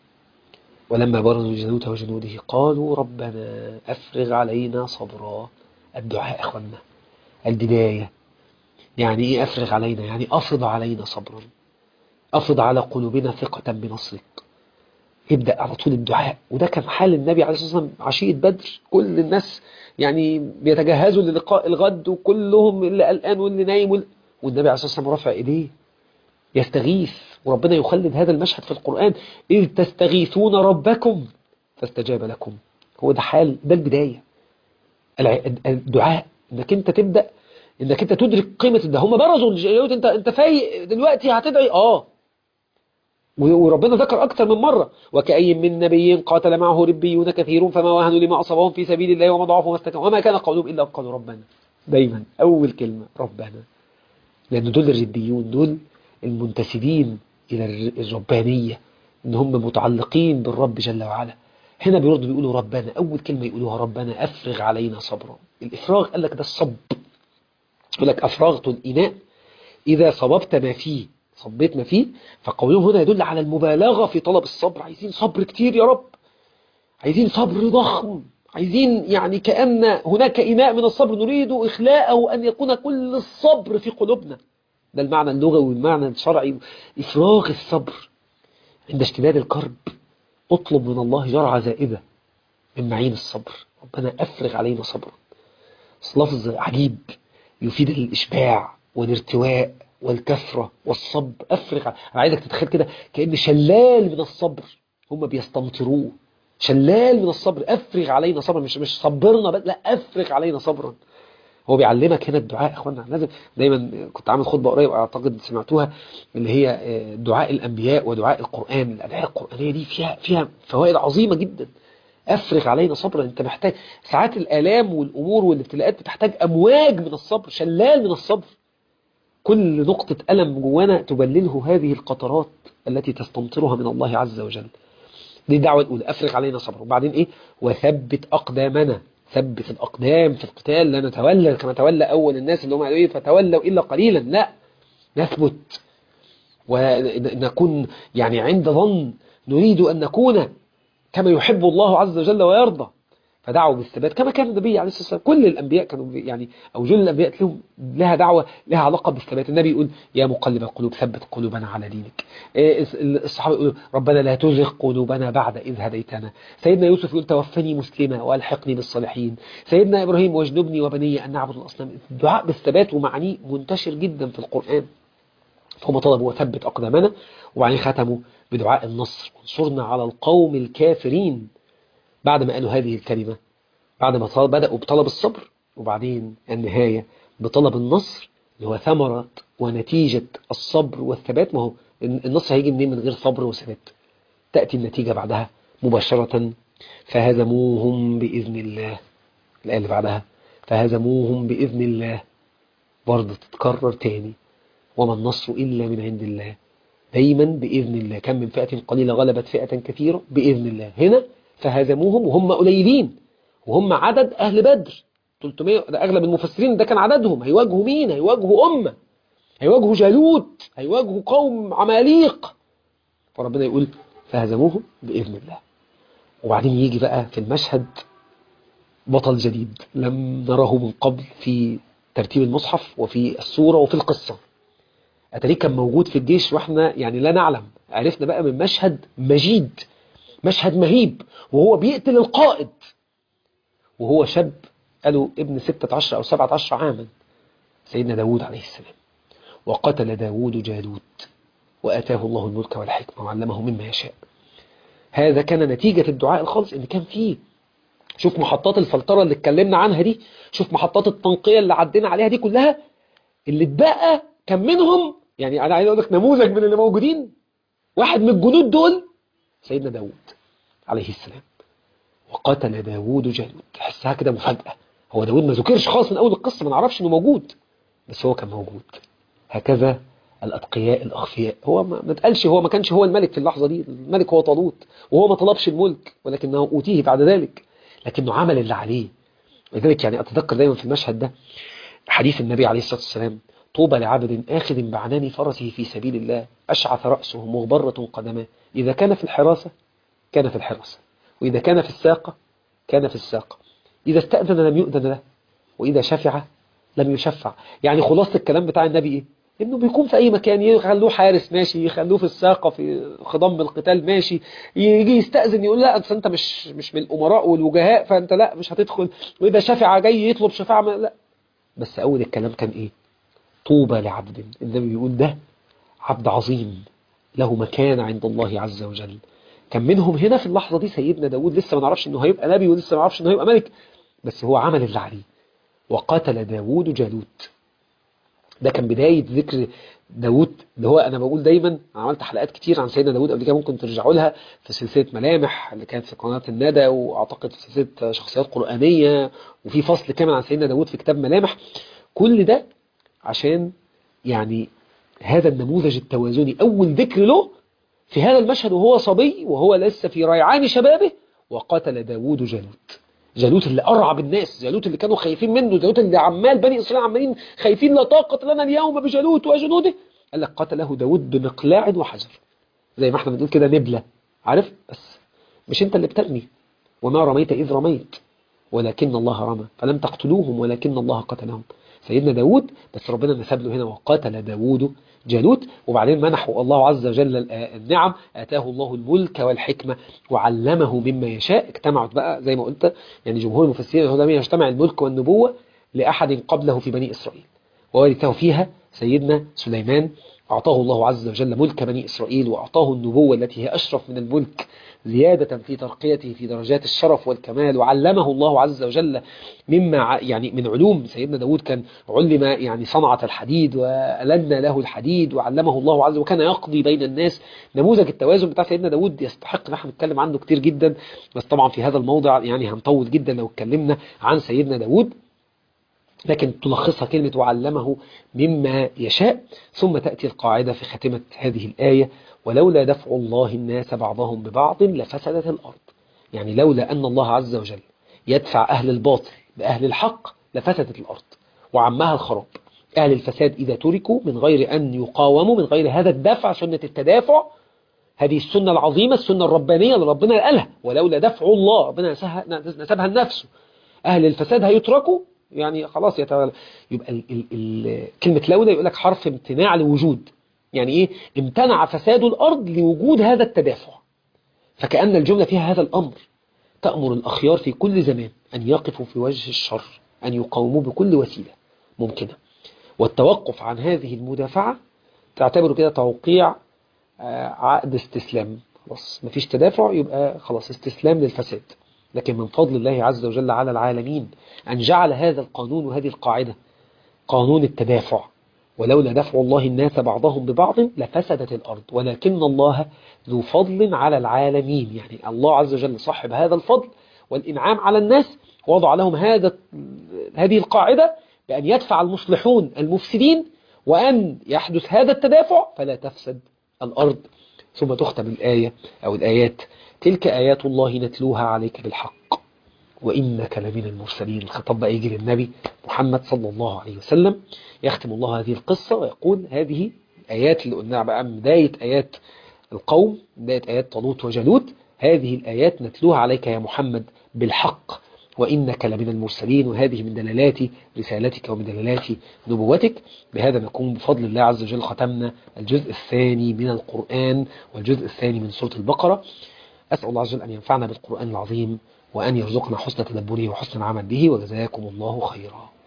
Speaker 1: ولما برزوا جالوت وجنوده قالوا ربنا أفرغ علينا صبرا. الدعاء أخوانا البداية. يعني إيه أفرغ علينا؟ يعني أفرض علينا صبرا، أفرض على قلوبنا ثقة بنصرك. ابدأ على طول الدعاء. وده كان حال النبي عليه الصلاة والسلام عشية بدر، كل الناس يعني بيتجهزوا للقاء الغد، وكلهم اللي قلقان واللي نايم والنبي عليه الصلاة والسلام رافع ايديه يستغيث. وربنا يخلد هذا المشهد في القرآن: إذ تستغيثون ربكم فاستجاب لكم. هو ده حال، ده البداية، الدعاء، انك انت تبدأ، انك انت تدرك قيمة ده. هم برزوا الجلوت، انت فايق دلوقتي هتدعي وربنا ذكر أكثر من مرة: وكأي من نبي قاتل معه ربيون كثير فما وهنوا لما أصابهم في سبيل الله وما ضعفوا وما استكانوا وما كان قولهم إلا قالوا ربنا. دايما أول كلمة ربنا، لأن دول الربيون، دول المنتسبين إلى الربانية، إن هم متعلقين بالرب جل وعلا. هنا بيقولوا ربنا، أول كلمة يقولوها ربنا أفرغ علينا صبرا. الإفراغ قال لك ده الصب، يقول لك أفرغت الإناء إذا صببت ما فيه، صبيت ما فيه. فقولهم هنا يدل على المبالغة في طلب الصبر. عايزين صبر كتير يا رب، عايزين صبر ضخم، عايزين يعني كأن هناك إناء من الصبر نريد إخلاءه، أن يكون كل الصبر في قلوبنا. ده المعنى اللغوي والمعنى الشرعي، إفراغ الصبر. عند اشتداد الكرب اطلب من الله جرعة زائدة من معين الصبر. ربنا أفرغ علينا صبرا. لفظ عجيب يفيد الإشباع والارتواء والكثرة والصب. أفرغ. أنا عايزك تتخيل كده كأن شلال من الصبر هم بيستمطروه، شلال من الصبر. أفرغ علينا صبرا، مش صبرنا بس، لا أفرغ علينا صبرا. هو بيعلمك هنا الدعاء. اخوانا لازم دايما، كنت عامل خطبة قريب اعتقد سمعتوها، اللي هي دعاء الانبياء ودعاء القرآن. الادعية القرآنية دي فيها فوائد عظيمة جدا. افرغ علينا صبرا. انت محتاج ساعات الالام والامور والابتلاءات بتحتاج امواج من الصبر، شلال من الصبر. كل نقطة ألم جوانا تبلله هذه القطرات التي تستمطرها من الله عز وجل. دي الدعوة الأولى، أفرغ علينا صبر. وبعدين إيه؟ وثبت أقدامنا. ثبت الأقدام في القتال، لا نتولى كما تولى أول الناس اللي هم قالوا إيه فتولوا إلا قليلا. لا، نثبت ونكون يعني عند ظن، نريد أن نكون كما يحب الله عز وجل ويرضى. فدعوا بالثبات كما كان النبي عليه الصلاة والسلام. كل الأنبياء كانوا يعني، أو جل الأنبياء لهم لها دعوة لها علاقة بالثبات. النبي يقول: يا مقلب القلوب ثبت قلوبنا على دينك. الصحابة يقولوا: ربنا لا تزغ قلوبنا بعد إذ هديتنا. سيدنا يوسف يقول: توفني مسلما وألحقني بالصالحين. سيدنا إبراهيم: واجنبني وبني أن نعبد الأصنام. الدعاء بالثبات ومعانيه منتشر جدا في القرآن. فهم طلبوا وثبت أقدامنا، وبعدين ختموا بدعاء النصر: وانصرنا على القوم الكافرين. بعد ما قالوا هذه الكلمة، بعد ما بدأوا بطلب الصبر، وبعدين النهاية بطلب النصر اللي هو ثمرة ونتيجة الصبر والثبات. ما هو النصر هيجي منين من غير صبر وثبات؟ تأتي النتيجة بعدها مباشرة: فهزموهم بإذن الله. الآية اللي بعدها: فهزموهم بإذن الله، برضه تتكرر تاني: وما النصر إلا من عند الله. دايما بإذن الله. كم من فئة قليلة غلبت فئة كثيرة بإذن الله. هنا فهزموهم وهم قليلين، وهم عدد أهل بدر 300. ده أغلب المفسرين ده كان عددهم. هيواجهوا مين؟ هيواجهوا أمة، هيواجهوا جالوت، هيواجهوا قوم عماليق. فربنا يقول: فهزموهم بإذن الله. وبعدين يجي بقى في المشهد بطل جديد لم نره من قبل في ترتيب المصحف وفي السورة وفي القصة. أتاريه كان موجود في الجيش وإحنا يعني لا نعلم. عرفنا بقى من مشهد مجيد، مشهد مهيب، وهو بيقتل القائد وهو شاب، قالوا ابن 16 أو 17 عاما، سيدنا داود عليه السلام. وقتل داود جالوت وآتاه الله الملك والحكمة وعلمه مما يشاء. هذا كان نتيجة الدعاء الخالص اللي كان فيه. شوف محطات الفلترة اللي اتكلمنا عنها دي، شوف محطات التنقية اللي عدينا عليها دي كلها، اللي اتبقى كان منهم، يعني أنا عايز أقول لك نموذج من اللي موجودين. واحد من الجنود دول سيدنا داود عليه السلام. وقتل داود جالوت. تحسها كده مفاجأة. هو داود ما ذكرش خالص من أول القصة، ما نعرفش إنه موجود، بس هو كان موجود. هكذا الأتقياء الأخفياء. هو ما تقالش، هو ما كانش هو الملك في اللحظة دي. الملك هو طالوت، وهو ما طلبش الملك ولكنه أوتيه بعد ذلك، لكنه عمل اللي عليه. ولذلك يعني أتذكر دايما في المشهد ده حديث النبي عليه الصلاة والسلام: طوبى لعبد آخذ بعنان فرسه في سبيل الله أشعث رأسه مغبرة قدماه، إذا كان في الحراسة كان في الحراسة، وإذا كان في الساقة كان في الساقة، إذا استأذن لم يؤذن له، وإذا شفع لم يشفع. يعني خلاصة الكلام بتاع النبي إيه؟ انه بيكون في اي مكان، يخلوه حارس ماشي، يخلوه في الساقه في خضم القتال ماشي، يجي يستأذن يقول لا انت مش من الامراء والوجهاء فانت لا مش هتدخل، واذا شفع جاي يطلب شفاعه لا. بس اول الكلام كان ايه؟ طوبى لعبد، النبي بيقول ده عبد عظيم له مكانة عند الله عز وجل. كان منهم هنا في اللحظة دي سيدنا داود، لسه ما نعرفش انه هيبقى نبي ولسه ما نعرفش انه هيبقى ملك، بس هو عمل اللي عليه. وقتل داود جالوت. ده كان بداية ذكر داود. اللي هو انا بقول دايما، عملت حلقات كتير عن سيدنا داود قبل كده، ممكن ترجعوا لها في سلسلة ملامح اللي كانت في قناة الندى، واعتقد في سلسلة شخصيات قرآنية، وفي فصل كامل عن سيدنا داود في كتاب ملامح. كل ده عشان يعني هذا النموذج التوازني، أول ذكر له في هذا المشهد وهو صبي وهو لسه في ريعان شبابه. وقتل داود جالوت. جالوت اللي أرعب الناس، جالوت اللي كانوا خايفين منه، جالوت اللي عمال بني إسرائيل عمالين خايفين لا طاقة لنا اليوم بجالوت وجنوده. قال لك قتله داود بمقلاع وحجر، زي ما احنا بنقول كده نبلة، عارف؟ بس مش انت اللي بترمي، وما رميت إذ رميت ولكن الله رمى فلم تقتلوهم ولكن الله قتلهم. سيدنا داود بس ربنا نسب له هنا وقاتل داود جالوت. وبعدين منحه الله عز وجل النعم، آتاه الله الملك والحكمة وعلمه مما يشاء. اجتمعت بقى زي ما قلت يعني جمهور المفسرين هو لم يجتمع الملك والنبوة لأحد قبله في بني إسرائيل، وورثه فيها سيدنا سليمان. أعطاه الله عز وجل ملك بني إسرائيل، وأعطاه النبوة التي هي أشرف من الملك زيادة في ترقيته في درجات الشرف والكمال. وعلمه الله عز وجل مما يعني من علوم سيدنا داود، كان علم يعني صنعة الحديد وألنا له الحديد، وعلمه الله عز وجل وكان يقضي بين الناس. نموذج التوازن بتاع سيدنا داود يستحق ان احنا نتكلم عنه كتير جدا، بس طبعا في هذا الموضع يعني هنطول جدا لو اتكلمنا عن سيدنا داود. لكن تلخصها كلمة وعلمه مما يشاء. ثم تأتي القاعدة في خاتمة هذه الآية: ولولا دفع الله الناس بعضهم ببعض لفسدت الأرض. يعني لولا أن الله عز وجل يدفع أهل الباطل بأهل الحق لفسدت الأرض وعمها الخراب. أهل الفساد إذا تركوا من غير أن يقاوموا، من غير هذا الدفع، سنة التدافع، هذه السنة العظيمة السنة الربانية اللي ربنا قالها ولولا دفع الله، ربنا نسبها لنفسه، أهل الفساد هيتركوا يعني خلاص يتولى. يبقى كلمة لولا يقول لك حرف امتناع لوجود. يعني ايه؟ امتنع فساد الأرض لوجود هذا التدافع. فكأن الجملة فيها هذا الأمر، تأمر الأخيار في كل زمان أن يقفوا في وجه الشر، أن يقاوموا بكل وسيلة ممكنة. والتوقف عن هذه المدافعة تعتبره كده توقيع عقد استسلام. خلاص مفيش تدافع، يبقى خلاص استسلام للفساد. لكن من فضل الله عز وجل على العالمين أن جعل هذا القانون وهذه القاعدة قانون التدافع. ولولا دفع الله الناس بعضهم ببعض لفسدت الأرض ولكن الله ذو فضل على العالمين. يعني الله عز وجل صاحب هذا الفضل والإنعام على الناس، وضع لهم هذه القاعدة بأن يدفع المصلحون المفسدين، وأن يحدث هذا التدافع فلا تفسد الأرض. ثم تختم الآية أو الآيات: تلك آيات الله نتلوها عليك بالحق وإنك لمن المرسلين. الخطاب بقى يجي للنبي محمد صلى الله عليه وسلم. يختم الله هذه القصة ويقول: هذه الآيات اللي قلناها بقى من بداية آيات القوم، بداية آيات طالوت وجالوت، هذه الآيات نتلوها عليك يا محمد بالحق وإنك لمن المرسلين. وهذه من دلالات رسالتك ومن دلالات نبوتك. بهذا نكون بفضل الله عز وجل ختمنا الجزء الثاني من القرآن والجزء الثاني من سورة البقرة. أسأل الله عز وجل أن ينفعنا بالقرآن العظيم وأن يرزقنا حسن تدبره وحسن العمل به، وجزاكم الله خيرا.